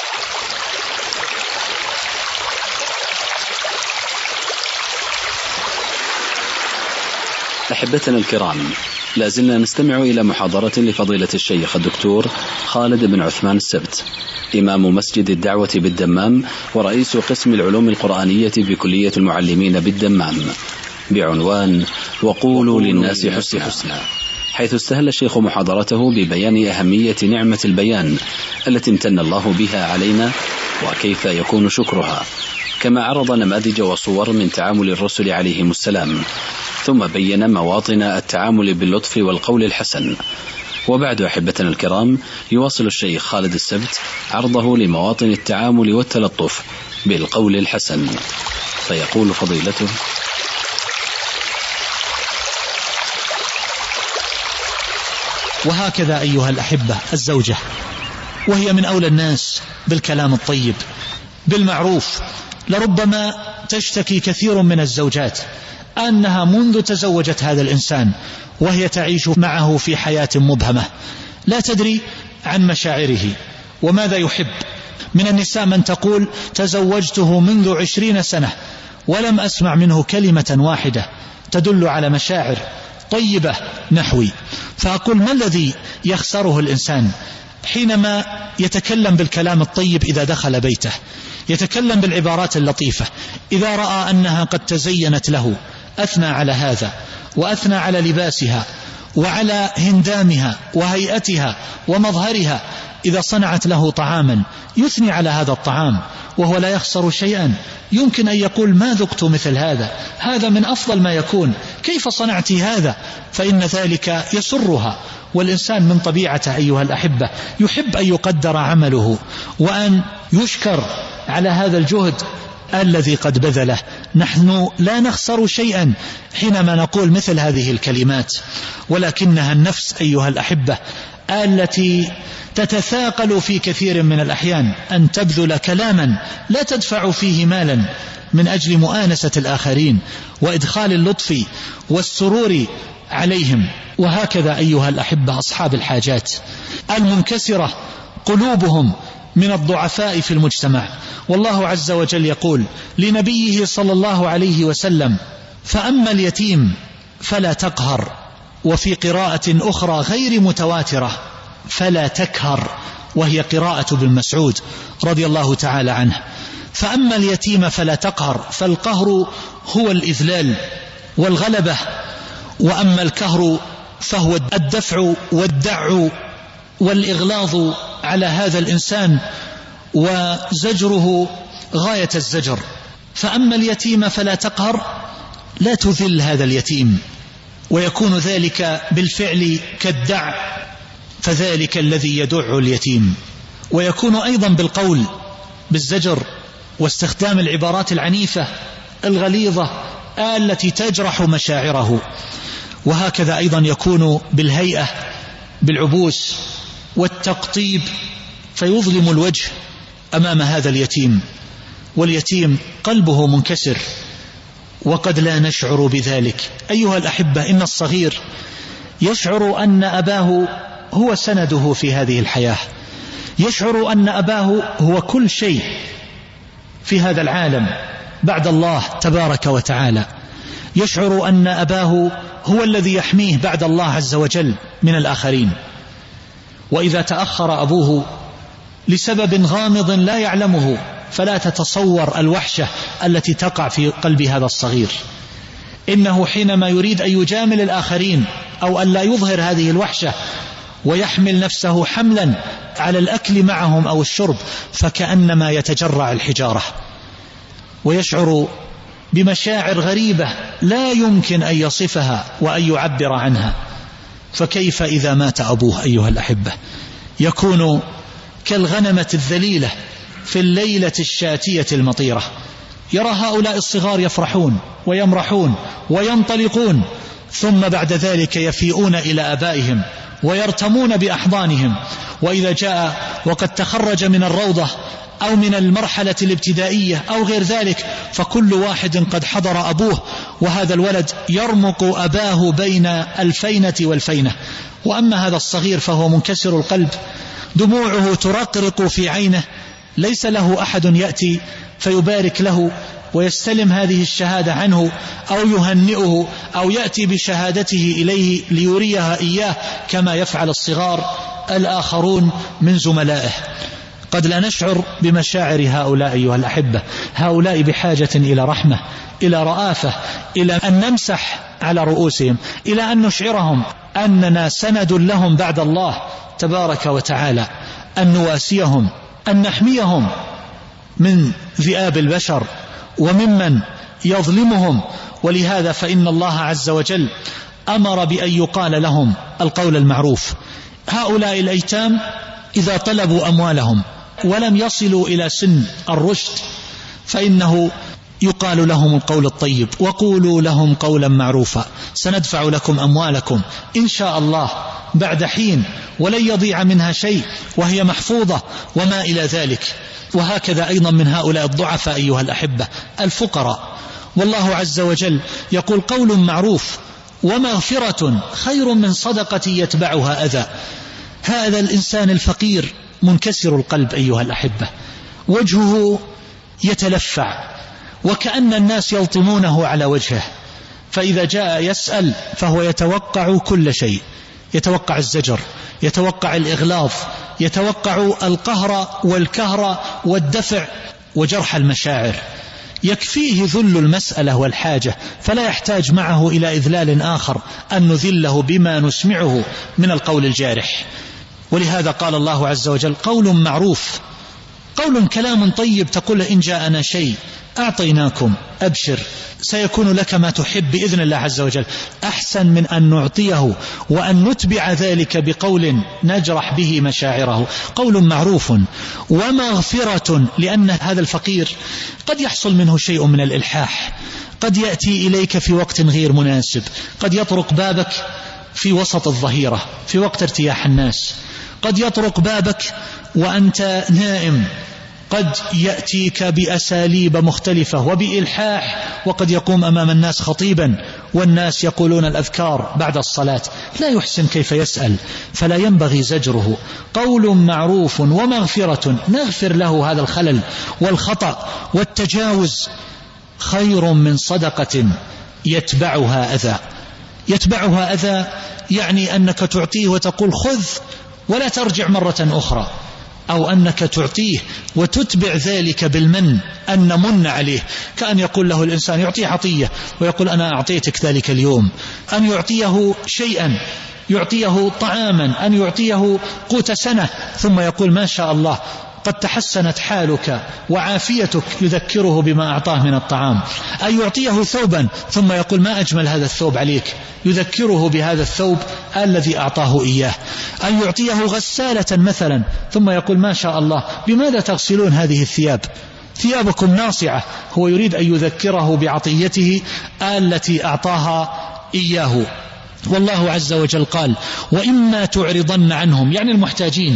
أحبتنا الكرام، لازلنا نستمع إلى محاضرة لفضيلة الشيخ الدكتور خالد بن عثمان السبت، إمام مسجد الدعوة بالدمام ورئيس قسم العلوم القرآنية بكلية المعلمين بالدمام، بعنوان وقولوا للناس حسنا، حيث استهل الشيخ محاضرته ببيان أهمية نعمة البيان التي امتن الله بها علينا وكيف يكون شكرها، كما عرض نماذج وصور من تعامل الرسل عليهم السلام، ثم بين مواطن التعامل باللطف والقول الحسن. وبعد أحبتنا الكرام يواصل الشيخ خالد السبت عرضه لمواطن التعامل والتلطف بالقول الحسن، فيقول فضيلته: وهكذا أيها الأحبة الزوجة، وهي من أولى الناس بالكلام الطيب بالمعروف. لربما تشتكي كثير من الزوجات أنها منذ تزوجت هذا الإنسان وهي تعيش معه في حياة مبهمة، لا تدري عن مشاعره وماذا يحب. من النساء من تقول: تزوجته منذ عشرين سنة ولم أسمع منه كلمة واحدة تدل على مشاعر طيبة نحوي. فأقول: ما الذي يخسره الإنسان حينما يتكلم بالكلام الطيب إذا دخل بيته، يتكلم بالعبارات اللطيفة، إذا رأى أنها قد تزينت له أثنى على هذا، وأثنى على لباسها وعلى هندامها وهيئتها ومظهرها، إذا صنعت له طعاما يثني على هذا الطعام وهو لا يخسر شيئا. يمكن أن يقول: ما ذقت مثل هذا، هذا من أفضل ما يكون، كيف صنعت هذا؟ فإن ذلك يسرها. والإنسان من طبيعته أيها الأحبة يحب أن يقدر عمله وأن يشكر على هذا الجهد الذي قد بذله. نحن لا نخسر شيئا حينما نقول مثل هذه الكلمات، ولكنها النفس أيها الأحبة التي تتثاقل في كثير من الأحيان، أن تبذل كلاما لا تدفع فيه مالا من أجل مؤانسة الآخرين وإدخال اللطف والسرور عليهم. وهكذا أيها الأحبة أصحاب الحاجات المنكسرة قلوبهم من الضعفاء في المجتمع. والله عز وجل يقول لنبيه صلى الله عليه وسلم: فأما اليتيم فلا تقهر، وفي قراءة أخرى غير متواترة فلا تكهر، وهي قراءة ابن مسعود رضي الله تعالى عنه. فأما اليتيم فلا تقهر، فالقهر هو الإذلال والغلبة، وأما الكهر فهو الدفع والدع والإغلاظ على هذا الإنسان وزجره غاية الزجر. فأما اليتيم فلا تقهر، لا تذل هذا اليتيم، ويكون ذلك بالفعل كالدع، فذلك الذي يدع اليتيم. ويكون أيضا بالقول بالزجر واستخدام العبارات العنيفة الغليظة التي تجرح مشاعره. وهكذا أيضا يكون بالهيئة بالعبوس والتقطيب، فيظلم الوجه أمام هذا اليتيم، واليتيم قلبه منكسر وقد لا نشعر بذلك. أيها الأحبة، إن الصغير يشعر أن أباه هو سنده في هذه الحياة، يشعر أن أباه هو كل شيء في هذا العالم بعد الله تبارك وتعالى، يشعر أن أباه هو الذي يحميه بعد الله عز وجل من الآخرين. وإذا تأخر أبوه لسبب غامض لا يعلمه، فلا تتصور الوحشة التي تقع في قلب هذا الصغير. إنه حينما يريد أن يجامل الآخرين أو أن لا يظهر هذه الوحشة ويحمل نفسه حملا على الأكل معهم أو الشرب، فكأنما يتجرع الحجارة، ويشعر بمشاعر غريبة لا يمكن أن يصفها وأن يعبر عنها. فكيف إذا مات أبوه أيها الأحبة؟ يكون كالغنمة الذليلة في الليلة الشاتية المطيرة. يرى هؤلاء الصغار يفرحون ويمرحون وينطلقون، ثم بعد ذلك يفيئون إلى آبائهم ويرتمون بأحضانهم. وإذا جاء وقد تخرج من الروضة أو من المرحلة الابتدائية أو غير ذلك، فكل واحد قد حضر أبوه، وهذا الولد يرمق أباه بين الفينة والفينة. وأما هذا الصغير فهو منكسر القلب، دموعه ترقرق في عينه، ليس له أحد يأتي فيبارك له ويستلم هذه الشهادة عنه أو يهنئه أو يأتي بشهادته إليه ليريها إياه كما يفعل الصغار الآخرون من زملائه. قد لا نشعر بمشاعر هؤلاء أيها الأحبة. هؤلاء بحاجة إلى رحمة، إلى رآفة، إلى أن نمسح على رؤوسهم، إلى أن نشعرهم أننا سند لهم بعد الله تبارك وتعالى، أن نواسيهم، أن نحميهم من ذئاب البشر وممن يظلمهم. ولهذا فإن الله عز وجل أمر بأن يقال لهم القول المعروف. هؤلاء الأيتام إذا طلبوا أموالهم ولم يصلوا إلى سن الرشد، فإنه يقال لهم القول الطيب: وقولوا لهم قولا معروفا، سندفع لكم أموالكم إن شاء الله بعد حين، ولن يضيع منها شيء وهي محفوظة وما إلى ذلك. وهكذا أيضا من هؤلاء الضعفاء أيها الأحبة الفقراء. والله عز وجل يقول: قول معروف ومغفرة خير من صدقة يتبعها أذى. هذا الإنسان الفقير منكسر القلب أيها الأحبة، وجهه يتلفع وكأن الناس يلطمونه على وجهه، فإذا جاء يسأل فهو يتوقع كل شيء، يتوقع الزجر، يتوقع الإغلاظ، يتوقع القهر والكهر والدفع وجرح المشاعر. يكفيه ذل المسألة والحاجة، فلا يحتاج معه إلى إذلال آخر أن نذله بما نسمعه من القول الجارح. ولهذا قال الله عز وجل: قول معروف، قول كلام طيب، تقول: إن جاءنا شيء أعطيناكم، أبشر، سيكون لك ما تحب بإذن الله عز وجل، أحسن من أن نعطيه وأن نتبع ذلك بقول نجرح به مشاعره. قول معروف ومغفرة، لأن هذا الفقير قد يحصل منه شيء من الإلحاح، قد يأتي إليك في وقت غير مناسب، قد يطرق بابك في وسط الظهيرة في وقت ارتياح الناس، قد يطرق بابك وأنت نائم، قد يأتيك بأساليب مختلفة وبإلحاح، وقد يقوم أمام الناس خطيبا والناس يقولون الأذكار بعد الصلاة، لا يحسن كيف يسأل، فلا ينبغي زجره. قول معروف ومغفرة، نغفر له هذا الخلل والخطأ والتجاوز خير من صدقة يتبعها أذى. يتبعها أذى يعني أنك تعطيه وتقول خذ ولا ترجع مرة أخرى، أو أنك تعطيه وتتبع ذلك بالمن أن من عليه، كأن يقول له الإنسان يعطيه عطية ويقول أنا أعطيتك ذلك اليوم، أن يعطيه شيئا، يعطيه طعاما، أن يعطيه قوت سنة ثم يقول ما شاء الله قد تحسنت حالك وعافيتك، يذكره بما أعطاه من الطعام. أن يعطيه ثوبا ثم يقول ما أجمل هذا الثوب عليك، يذكره بهذا الثوب الذي أعطاه إياه. أن يعطيه غسالة مثلا ثم يقول ما شاء الله بماذا تغسلون هذه الثياب، ثيابكم ناصعة، هو يريد أن يذكره بعطيته التي أعطاها إياه. والله عز وجل قال وإما تعرضن عنهم، يعني المحتاجين،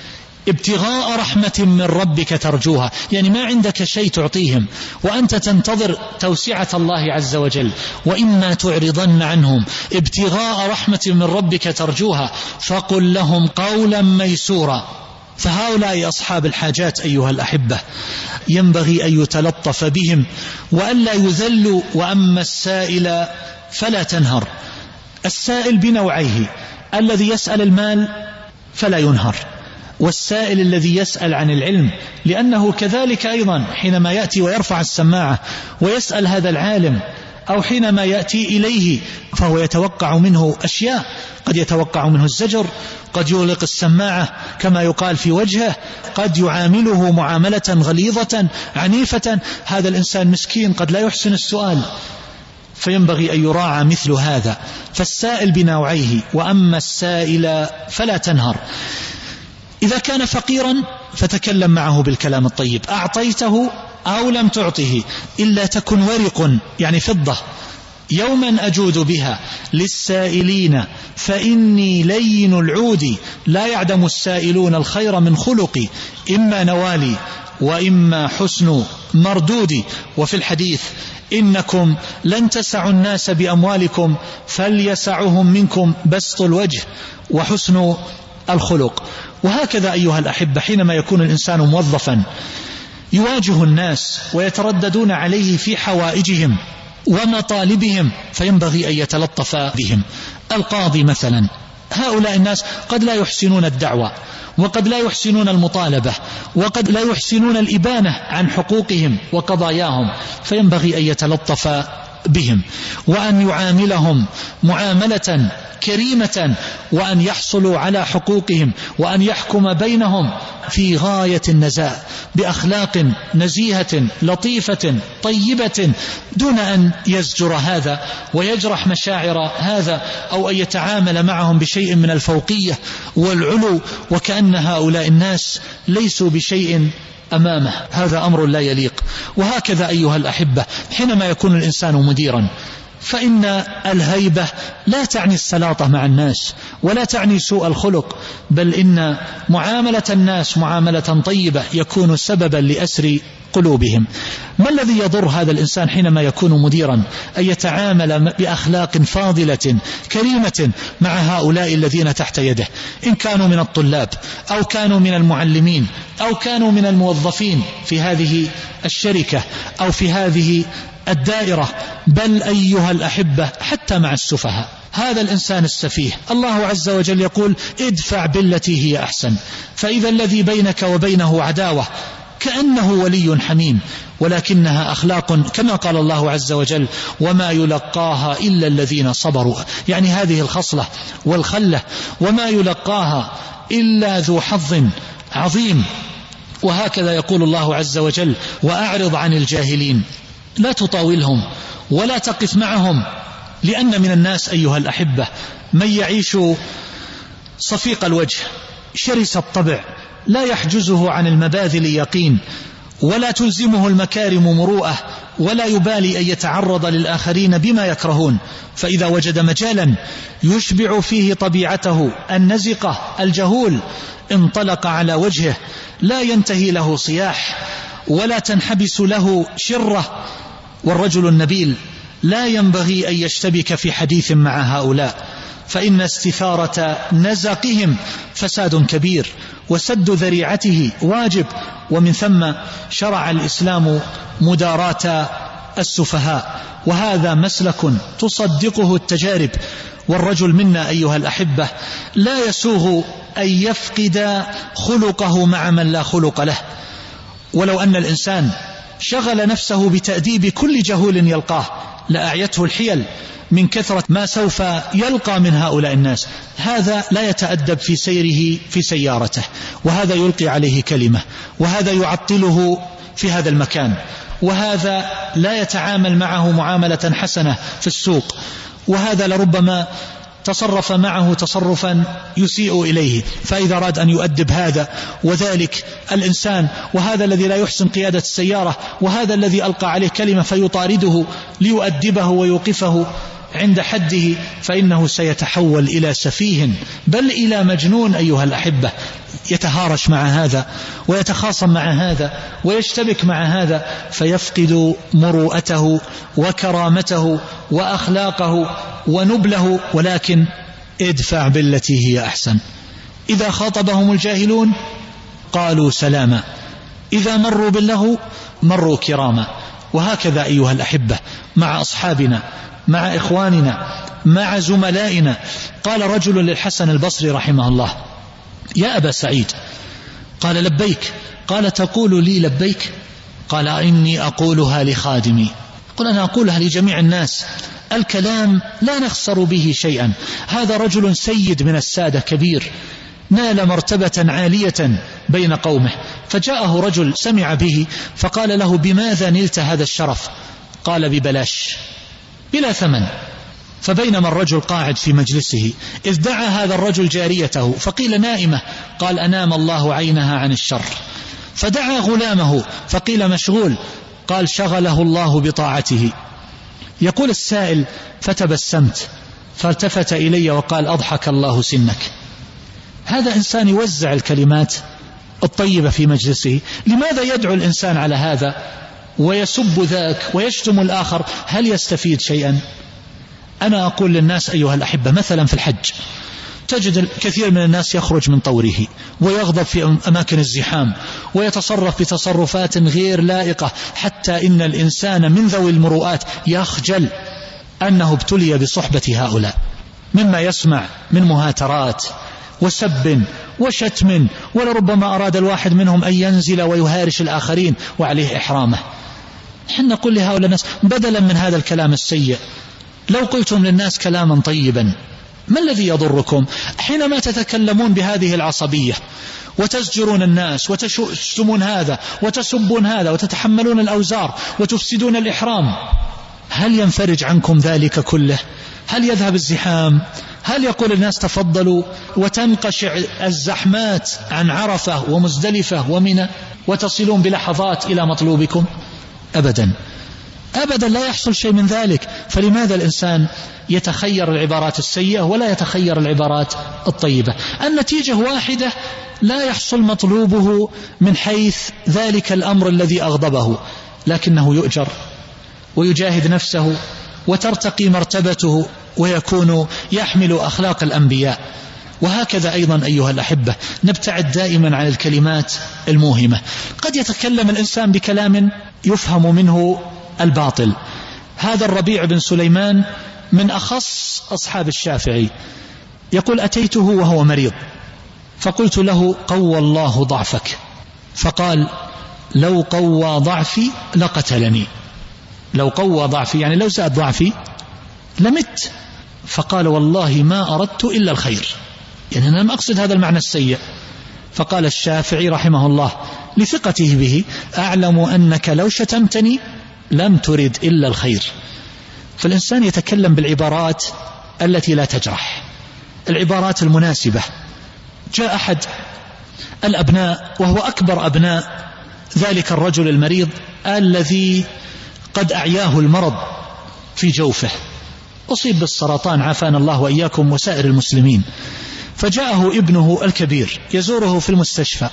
ابتغاء رحمة من ربك ترجوها، يعني ما عندك شيء تعطيهم وأنت تنتظر توسعة الله عز وجل. وإما تعرضن عنهم ابتغاء رحمة من ربك ترجوها فقل لهم قولا ميسورا. فهؤلاء أصحاب الحاجات أيها الأحبة ينبغي أن يتلطف بهم وألا يذلوا. وأما السائل فلا تنهر. السائل بنوعيه، الذي يسأل المال فلا ينهر، والسائل الذي يسأل عن العلم، لأنه كذلك أيضا حينما يأتي ويرفع السماعة ويسأل هذا العالم، أو حينما يأتي إليه فهو يتوقع منه أشياء، قد يتوقع منه الزجر، قد يغلق السماعة كما يقال في وجهه، قد يعامله معاملة غليظة عنيفة. هذا الإنسان مسكين قد لا يحسن السؤال، فينبغي أن يراعى مثل هذا. فالسائل بنوعيه. وأما السائل فلا تنهر. إذا كان فقيرا فتكلم معه بالكلام الطيب، أعطيته أو لم تعطه، إلا تكن ورق يعني فضة يوما أجود بها للسائلين فإني لين العود لا يعدم السائلون الخير من خلقي إما نوالي وإما حسن مردودي. وفي الحديث إنكم لن تسعوا الناس بأموالكم فليسعهم منكم بسط الوجه وحسن الخلق. وهكذا أيها الأحبة حينما يكون الإنسان موظفا يواجه الناس ويترددون عليه في حوائجهم ومطالبهم فينبغي أن يتلطف بهم. القاضي مثلا، هؤلاء الناس قد لا يحسنون الدعوة وقد لا يحسنون المطالبة وقد لا يحسنون الإبانة عن حقوقهم وقضاياهم، فينبغي أن يتلطف بهم وأن يعاملهم معاملة كريمة وأن يحصلوا على حقوقهم وأن يحكم بينهم في غاية النزاهة بأخلاق نزيهة لطيفة طيبة، دون أن يزجر هذا ويجرح مشاعر هذا أو أن يتعامل معهم بشيء من الفوقية والعلو وكأن هؤلاء الناس ليسوا بشيء أمامه. هذا أمر لا يليق. وهكذا أيها الأحبة حينما يكون الإنسان مديرا فإن الهيبة لا تعني السلاطة مع الناس ولا تعني سوء الخلق، بل إن معاملة الناس معاملة طيبة يكون سببا لأسر قلوبهم. ما الذي يضر هذا الإنسان حينما يكون مديرا؟ أن يتعامل بأخلاق فاضلة كريمة مع هؤلاء الذين تحت يده، إن كانوا من الطلاب أو كانوا من المعلمين أو كانوا من الموظفين في هذه الشركة أو في هذه الدائرة، بل أيها الأحبة حتى مع السفهاء. هذا الإنسان السفيه الله عز وجل يقول ادفع بالتي هي أحسن فإذا الذي بينك وبينه عداوة كأنه ولي حميم، ولكنها أخلاق كما قال الله عز وجل وما يلقاها إلا الذين صبروا، يعني هذه الخصلة والخلة وما يلقاها إلا ذو حظ عظيم. وهكذا يقول الله عز وجل وأعرض عن الجاهلين، لا تطاولهم ولا تقف معهم، لأن من الناس أيها الأحبة من يعيش صفيق الوجه شرس الطبع لا يحجزه عن المباذل يقين ولا تلزمه المكارم مروءة، ولا يبالي أن يتعرض للآخرين بما يكرهون، فإذا وجد مجالا يشبع فيه طبيعته النزقة الجهول انطلق على وجهه، لا ينتهي له صياح ولا تنحبس له شرة. والرجل النبيل لا ينبغي أن يشتبك في حديث مع هؤلاء، فإن استثارة نزقهم فساد كبير، وسد ذريعته واجب، ومن ثم شرع الإسلام مداراة السفهاء، وهذا مسلك تصدقه التجارب. والرجل منا أيها الأحبة لا يسوغ أن يفقد خلقه مع من لا خلق له، ولو أن الإنسان شغل نفسه بتأديب كل جهول يلقاه لأعيته الحيل من كثرة ما سوف يلقى من هؤلاء الناس. هذا لا يتأدب في سيره في سيارته، وهذا يلقي عليه كلمة، وهذا يعطله في هذا المكان، وهذا لا يتعامل معه معاملة حسنة في السوق، وهذا لربما تصرف معه تصرفا يسيء إليه. فإذا أراد أن يؤدب هذا وذلك الإنسان، وهذا الذي لا يحسن قيادة السيارة، وهذا الذي ألقى عليه كلمة فيطارده ليؤدبه ويوقفه عند حده، فإنه سيتحول إلى سفيه بل إلى مجنون أيها الأحبة، يتهارش مع هذا ويتخاصم مع هذا ويشتبك مع هذا، فيفقد مروءته وكرامته وأخلاقه ونبله. ولكن ادفع بالتي هي أحسن. إذا خاطبهم الجاهلون قالوا سلاما، إذا مروا باللغو مروا كراما. وهكذا أيها الأحبة مع أصحابنا، مع إخواننا، مع زملائنا. قال رجل للحسن البصري رحمه الله: يا أبا سعيد. قال: لبيك. قال: تقول لي لبيك؟ قال: إني أقولها لخادمي. قل: أنا أقولها لجميع الناس. الكلام لا نخسر به شيئا. هذا رجل سيد من السادة كبير، نال مرتبة عالية بين قومه، فجاءه رجل سمع به فقال له: بماذا نلت هذا الشرف؟ قال: ببلاش، بلا ثمن. فبينما الرجل قاعد في مجلسه إذ دعا هذا الرجل جاريته فقيل نائمة، قال: أنام الله عينها عن الشر. فدعا غلامه فقيل مشغول، قال: شغله الله بطاعته. يقول السائل: فتبسمت فالتفت إلي وقال: أضحك الله سنك. هذا إنسان يوزع الكلمات الطيبة في مجلسه، لماذا يدعو الإنسان على هذا ويسب ذاك ويشتم الآخر؟ هل يستفيد شيئا؟ أنا أقول للناس أيها الأحبة مثلا في الحج تجد الكثير من الناس يخرج من طوره ويغضب في أماكن الزحام ويتصرف بتصرفات غير لائقة، حتى إن الإنسان من ذوي المروءات يخجل أنه ابتلي بصحبة هؤلاء، مما يسمع من مهاترات وسب وشتم، ولربما أراد الواحد منهم أن ينزل ويهارش الآخرين وعليه إحرامه. حين نقول لهؤلاء الناس بدلا من هذا الكلام السيء لو قلتم للناس كلاما طيبا، ما الذي يضركم حينما تتكلمون بهذه العصبية وتزجرون الناس وتشتمون هذا وتسبون هذا وتتحملون الأوزار وتفسدون الإحرام؟ هل ينفرج عنكم ذلك كله؟ هل يذهب الزحام؟ هل يقول الناس تفضلوا وتنقشع الزحمات عن عرفة ومزدلفة ومنى وتصلون بلحظات إلى مطلوبكم؟ أبدا أبدا، لا يحصل شيء من ذلك. فلماذا الإنسان يتخير العبارات السيئة ولا يتخير العبارات الطيبة؟ النتيجة واحدة، لا يحصل مطلوبه من حيث ذلك الأمر الذي أغضبه، لكنه يؤجر ويجاهد نفسه وترتقي مرتبته ويكون يحمل أخلاق الأنبياء. وهكذا أيضا أيها الأحبة نبتعد دائما عن الكلمات الموهمة. قد يتكلم الإنسان بكلام يفهم منه الباطل. هذا الربيع بن سليمان من أخص أصحاب الشافعي، يقول: أتيته وهو مريض فقلت له: قوى الله ضعفك. فقال: لو قوى ضعفي لقتلني. لو قوى ضعفي يعني لو زاد ضعفي لمت. فقال: والله ما أردت إلا الخير، يعني أنا لم أقصد هذا المعنى السيء. فقال الشافعي رحمه الله لثقته به: أعلم أنك لو شتمتني لم ترد إلا الخير. فالإنسان يتكلم بالعبارات التي لا تجرح، العبارات المناسبة. جاء أحد الأبناء وهو أكبر أبناء ذلك الرجل المريض الذي قد أعياه المرض في جوفه، أصيب بالسرطان عافانا الله وإياكم وسائر المسلمين، فجاءه ابنه الكبير يزوره في المستشفى،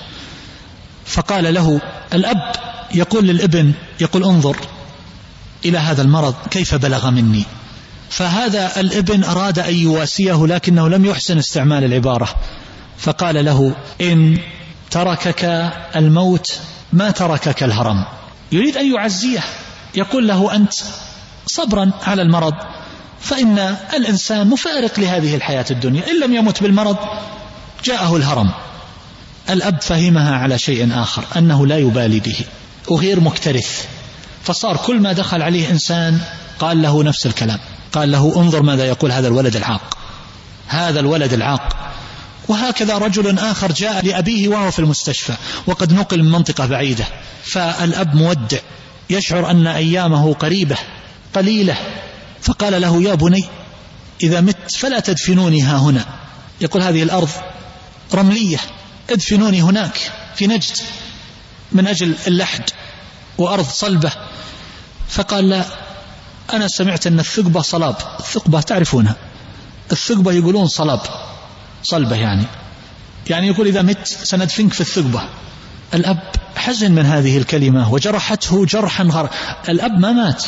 فقال له الأب يقول للابن، يقول انظر إلى هذا المرض كيف بلغ مني. فهذا الابن أراد أن يواسيه لكنه لم يحسن استعمال العبارة، فقال له إن تركك الموت ما تركك الهرم. يريد أن يعزيه، يقول له أنت صبرا على المرض، فإن الإنسان مفارق لهذه الحياة الدنيا، إن لم يمت بالمرض جاءه الهرم. الأب فهمها على شيء آخر، أنه لا يبالي به وغير مكترث، فصار كل ما دخل عليه إنسان قال له نفس الكلام، قال له انظر ماذا يقول هذا الولد العاق، هذا الولد العاق. وهكذا رجل آخر جاء لأبيه وهو في المستشفى وقد نقل من منطقة بعيدة، فالأب مودع يشعر أن أيامه قريبة قليلة، فقال له يا بني إذا مت فلا تدفنوني ها هنا، يقول هذه الأرض رملية، ادفنوني هناك في نجد من أجل اللحد وأرض صلبة. فقال لا، أنا سمعت أن الثقبة صلاب، الثقبة تعرفونها، الثقبة يقولون صلاب صلبة، يعني يعني يقول إذا مت سندفنك في الثقبة. الأب حزن من هذه الكلمة وجرحته جرحا غر. الأب ما مات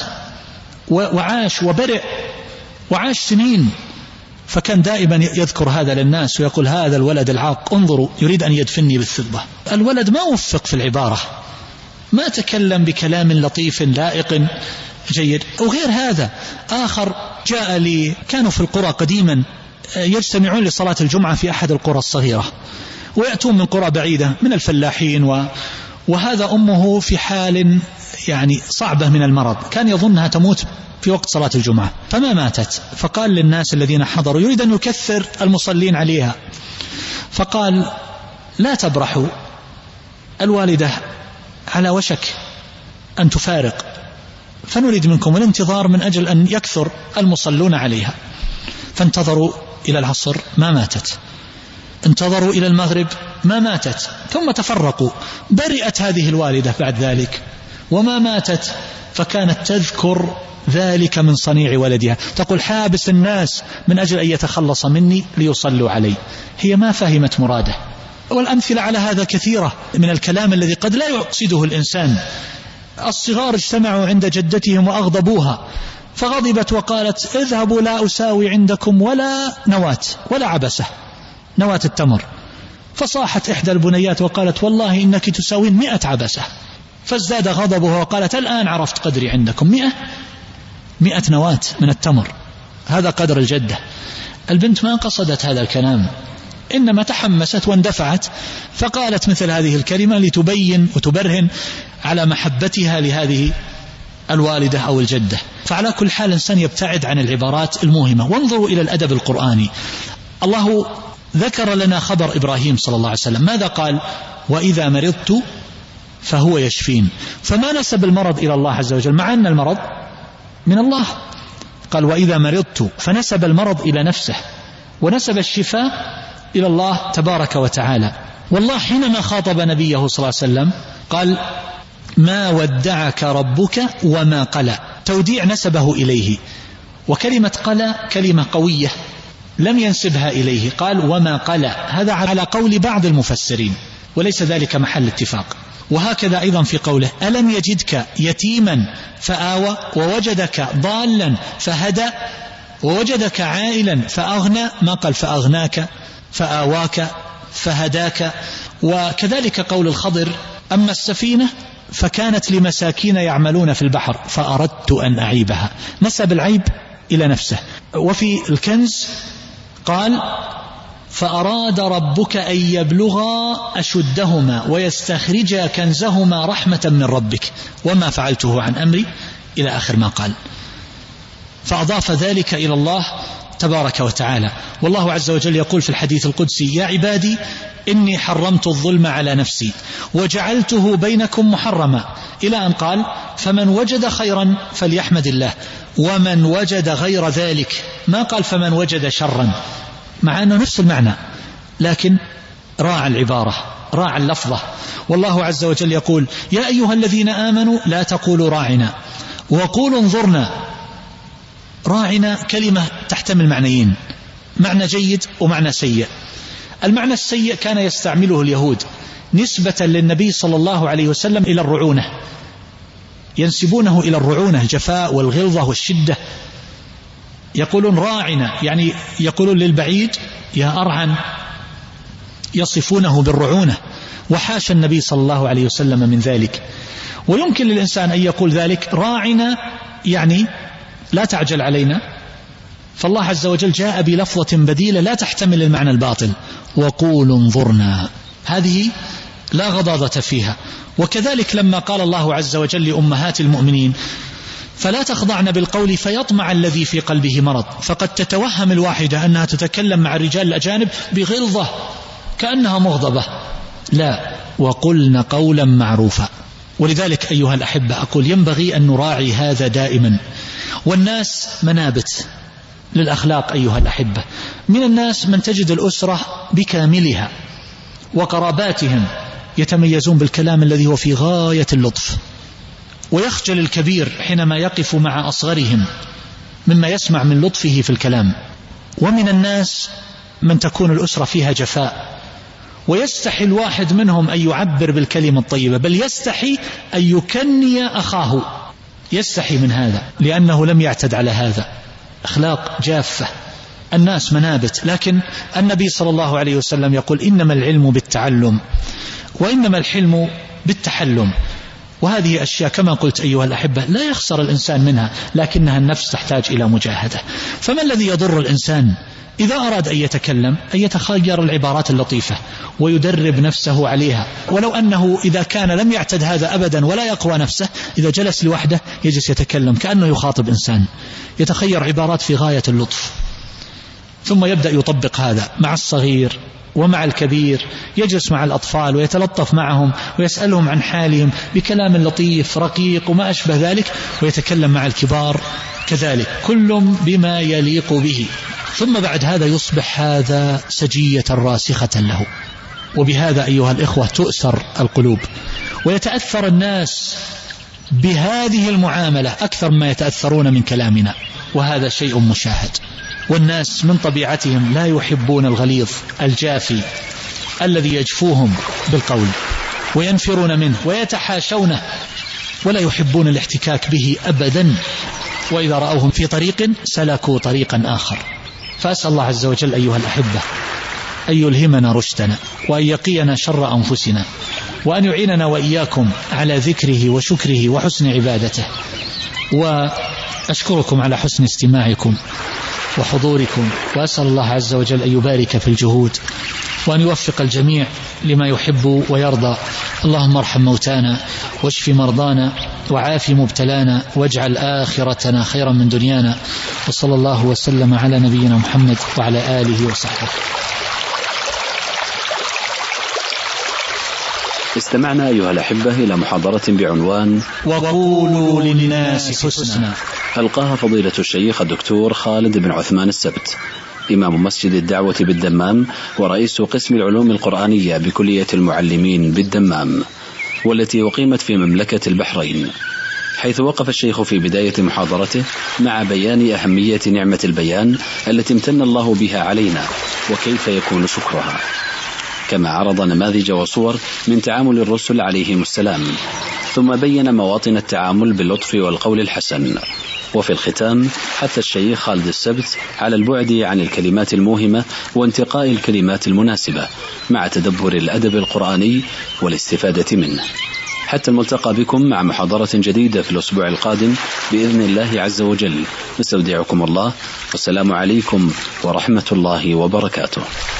وعاش وبرئ وعاش سنين، فكان دائما يذكر هذا للناس ويقول هذا الولد العاق انظروا يريد أن يدفني بالثقبة. الولد ما وفق في العبارة، ما تكلم بكلام لطيف لائق جيد. وغير هذا آخر جاء لي، كانوا في القرى قديما يجتمعون لصلاة الجمعة في أحد القرى الصغيرة، ويأتون من قرى بعيدة من الفلاحين، و... وهذا أمه في حال يعني صعبة من المرض، كان يظنها تموت في وقت صلاة الجمعة فما ماتت، فقال للناس الذين حضروا يريد أن يكثر المصلين عليها، فقال لا تبرحوا، الوالدة على وشك أن تفارق، فنريد منكم الانتظار من أجل أن يكثر المصلون عليها. فانتظروا إلى العصر ما ماتت، انتظروا إلى المغرب ما ماتت، ثم تفرقوا. برئت هذه الوالدة بعد ذلك وما ماتت، فكانت تذكر ذلك من صنيع ولدها، تقول حابس الناس من أجل أن يتخلص مني ليصلوا علي. هي ما فهمت مراده. والأمثلة على هذا كثيرة من الكلام الذي قد لا يقصده الإنسان. الصغار اجتمعوا عند جدتهم وأغضبوها، فغضبت وقالت اذهبوا لا أساوي عندكم ولا نواة ولا عبسة، نواة التمر. فصاحت إحدى البنيات وقالت والله إنك تساوين مئة عبسة، فازداد غضبها وقالت الآن عرفت قدري عندكم، مئة مئة نواة من التمر، هذا قدر الجدة. البنت ما قصدت هذا الكلام، إنما تحمست واندفعت فقالت مثل هذه الكلمة لتبين وتبرهن على محبتها لهذه الوالدة أو الجدة. فعلى كل حال الإنسان يبتعد عن العبارات الموهمة. وانظروا إلى الأدب القرآني، الله ذكر لنا خبر إبراهيم صلى الله عليه وسلم، ماذا قال؟ وإذا مرضت فهو يشفين. فما نسب المرض إلى الله عز وجل مع أن المرض من الله، قال وإذا مرضت، فنسب المرض إلى نفسه ونسب الشفاء إلى الله تبارك وتعالى. والله حينما خاطب نبيه صلى الله عليه وسلم قال ما ودعك ربك وما قلى، توديع نسبه إليه، وكلمة قلى كلمة قوية لم ينسبها إليه، قال وما قلى، هذا على قول بعض المفسرين وليس ذلك محل اتفاق. وهكذا أيضا في قوله ألم يجدك يتيما فآوى ووجدك ضالا فهدى ووجدك عائلا فأغنى، ما قال فأغناك فآواك فهداك. وكذلك قول الخضر أما السفينة فكانت لمساكين يعملون في البحر فأردت أن أعيبها، نسب العيب إلى نفسه. وفي الكنز قال فأراد ربك أن يبلغا أشدهما ويستخرجا كنزهما رحمة من ربك وما فعلته عن أمري، إلى آخر ما قال. فأضاف ذلك إلى الله تبارك وتعالى. والله عز وجل يقول في الحديث القدسي يا عبادي إني حرمت الظلم على نفسي وجعلته بينكم محرما، إلى أن قال فمن وجد خيرا فليحمد الله ومن وجد غير ذلك، ما قال فمن وجد شرا، مع أنه نفس المعنى لكن راعى العبارة راعى اللفظة. والله عز وجل يقول: يا أيها الذين آمنوا لا تقولوا راعنا وقولوا انظرنا. راعنا كلمة تحتمل معنيين، معنى جيد ومعنى سيء. المعنى السيء كان يستعمله اليهود نسبة للنبي صلى الله عليه وسلم إلى الرعونة، ينسبونه إلى الرعونة، الجفاء والغلظة والشدة. يقولون راعنا، يعني يقولون للبعيد يا أرعن، يصفونه بالرعونة، وحاش النبي صلى الله عليه وسلم من ذلك. ويمكن للإنسان أن يقول ذلك راعنا يعني لا تعجل علينا، فالله عز وجل جاء بلفظة بديلة لا تحتمل المعنى الباطل: وقولوا انظرنا. هذه لا غضاضة فيها. وكذلك لما قال الله عز وجل لأمهات المؤمنين: فلا تخضعن بالقول فيطمع الذي في قلبه مرض، فقد تتوهم الواحدة أنها تتكلم مع الرجال الأجانب بغلظة كأنها مغضبة، لا، وقلن قولا معروفا. ولذلك أيها الأحبة أقول ينبغي أن نراعي هذا دائما. والناس منابت للأخلاق أيها الأحبة. من الناس من تجد الأسرة بكاملها وقراباتهم يتميزون بالكلام الذي هو في غاية اللطف، ويخجل الكبير حينما يقف مع أصغرهم مما يسمع من لطفه في الكلام. ومن الناس من تكون الأسرة فيها جفاء، ويستحي الواحد منهم أن يعبر بالكلمة الطيبة، بل يستحي أن يكني أخاه، يستحي من هذا لأنه لم يعتد على هذا. أخلاق جافة. الناس منابت، لكن النبي صلى الله عليه وسلم يقول: إنما العلم بالتعلم وإنما الحلم بالتحلم. وهذه أشياء كما قلت أيها الأحبة لا يخسر الإنسان منها، لكنها النفس تحتاج إلى مجاهدة. فما الذي يضر الإنسان إذا أراد أن يتكلم؟ أن يتخير العبارات اللطيفة ويدرب نفسه عليها، ولو أنه إذا كان لم يعتد هذا أبدا ولا يقوى نفسه، إذا جلس لوحده يجلس يتكلم كأنه يخاطب إنسان، يتخير عبارات في غاية اللطف، ثم يبدأ يطبق هذا مع الصغير ومع الكبير. يجلس مع الأطفال ويتلطف معهم ويسألهم عن حالهم بكلام لطيف رقيق وما أشبه ذلك، ويتكلم مع الكبار كذلك، كل بما يليق به. ثم بعد هذا يصبح هذا سجية راسخة له. وبهذا أيها الإخوة تؤثر القلوب، ويتأثر الناس بهذه المعاملة أكثر ما يتأثرون من كلامنا، وهذا شيء مشاهد. والناس من طبيعتهم لا يحبون الغليظ الجافي الذي يجفوهم بالقول، وينفرون منه ويتحاشونه، ولا يحبون الاحتكاك به أبدا. وإذا رأوهم في طريق سلكوا طريقا آخر. فأسأل الله عز وجل أيها الأحبة أن يلهمنا رشدنا، وأن يقينا شر أنفسنا، وأن يعيننا وإياكم على ذكره وشكره وحسن عبادته. وأشكركم على حسن استماعكم وحضوركم، وأسأل الله عز وجل أن يبارك في الجهود، وأن يوفق الجميع لما يحب ويرضى. اللهم ارحم موتانا واشف مرضانا وعاف مبتلانا، واجعل آخرتنا خيرا من دنيانا. وصلى الله وسلم على نبينا محمد وعلى آله وصحبه. استمعنا أيها الأحبة إلى محاضرة بعنوان وقولوا للناس حسنا، ألقاها فضيلة الشيخ الدكتور خالد بن عثمان السبت، إمام مسجد الدعوة بالدمام ورئيس قسم العلوم القرآنية بكلية المعلمين بالدمام، والتي أقيمت في مملكة البحرين، حيث وقف الشيخ في بداية محاضرته مع بيان أهمية نعمة البيان التي امتن الله بها علينا وكيف يكون شكرها، كما عرض نماذج وصور من تعامل الرسل عليهم السلام، ثم بين مواطن التعامل باللطف والقول الحسن. وفي الختام حث الشيخ خالد السبت على البعد عن الكلمات الموهمة وانتقاء الكلمات المناسبة مع تدبر الأدب القرآني والاستفادة منه. حتى الملتقى بكم مع محاضرة جديدة في الأسبوع القادم بإذن الله عز وجل. نستودعكم الله، والسلام عليكم ورحمة الله وبركاته.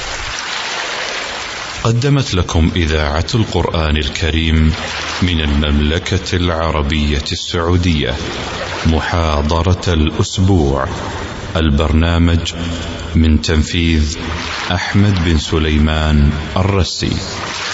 قدمت لكم إذاعة القرآن الكريم من المملكة العربية السعودية محاضرة الأسبوع. البرنامج من تنفيذ أحمد بن سليمان الرسي.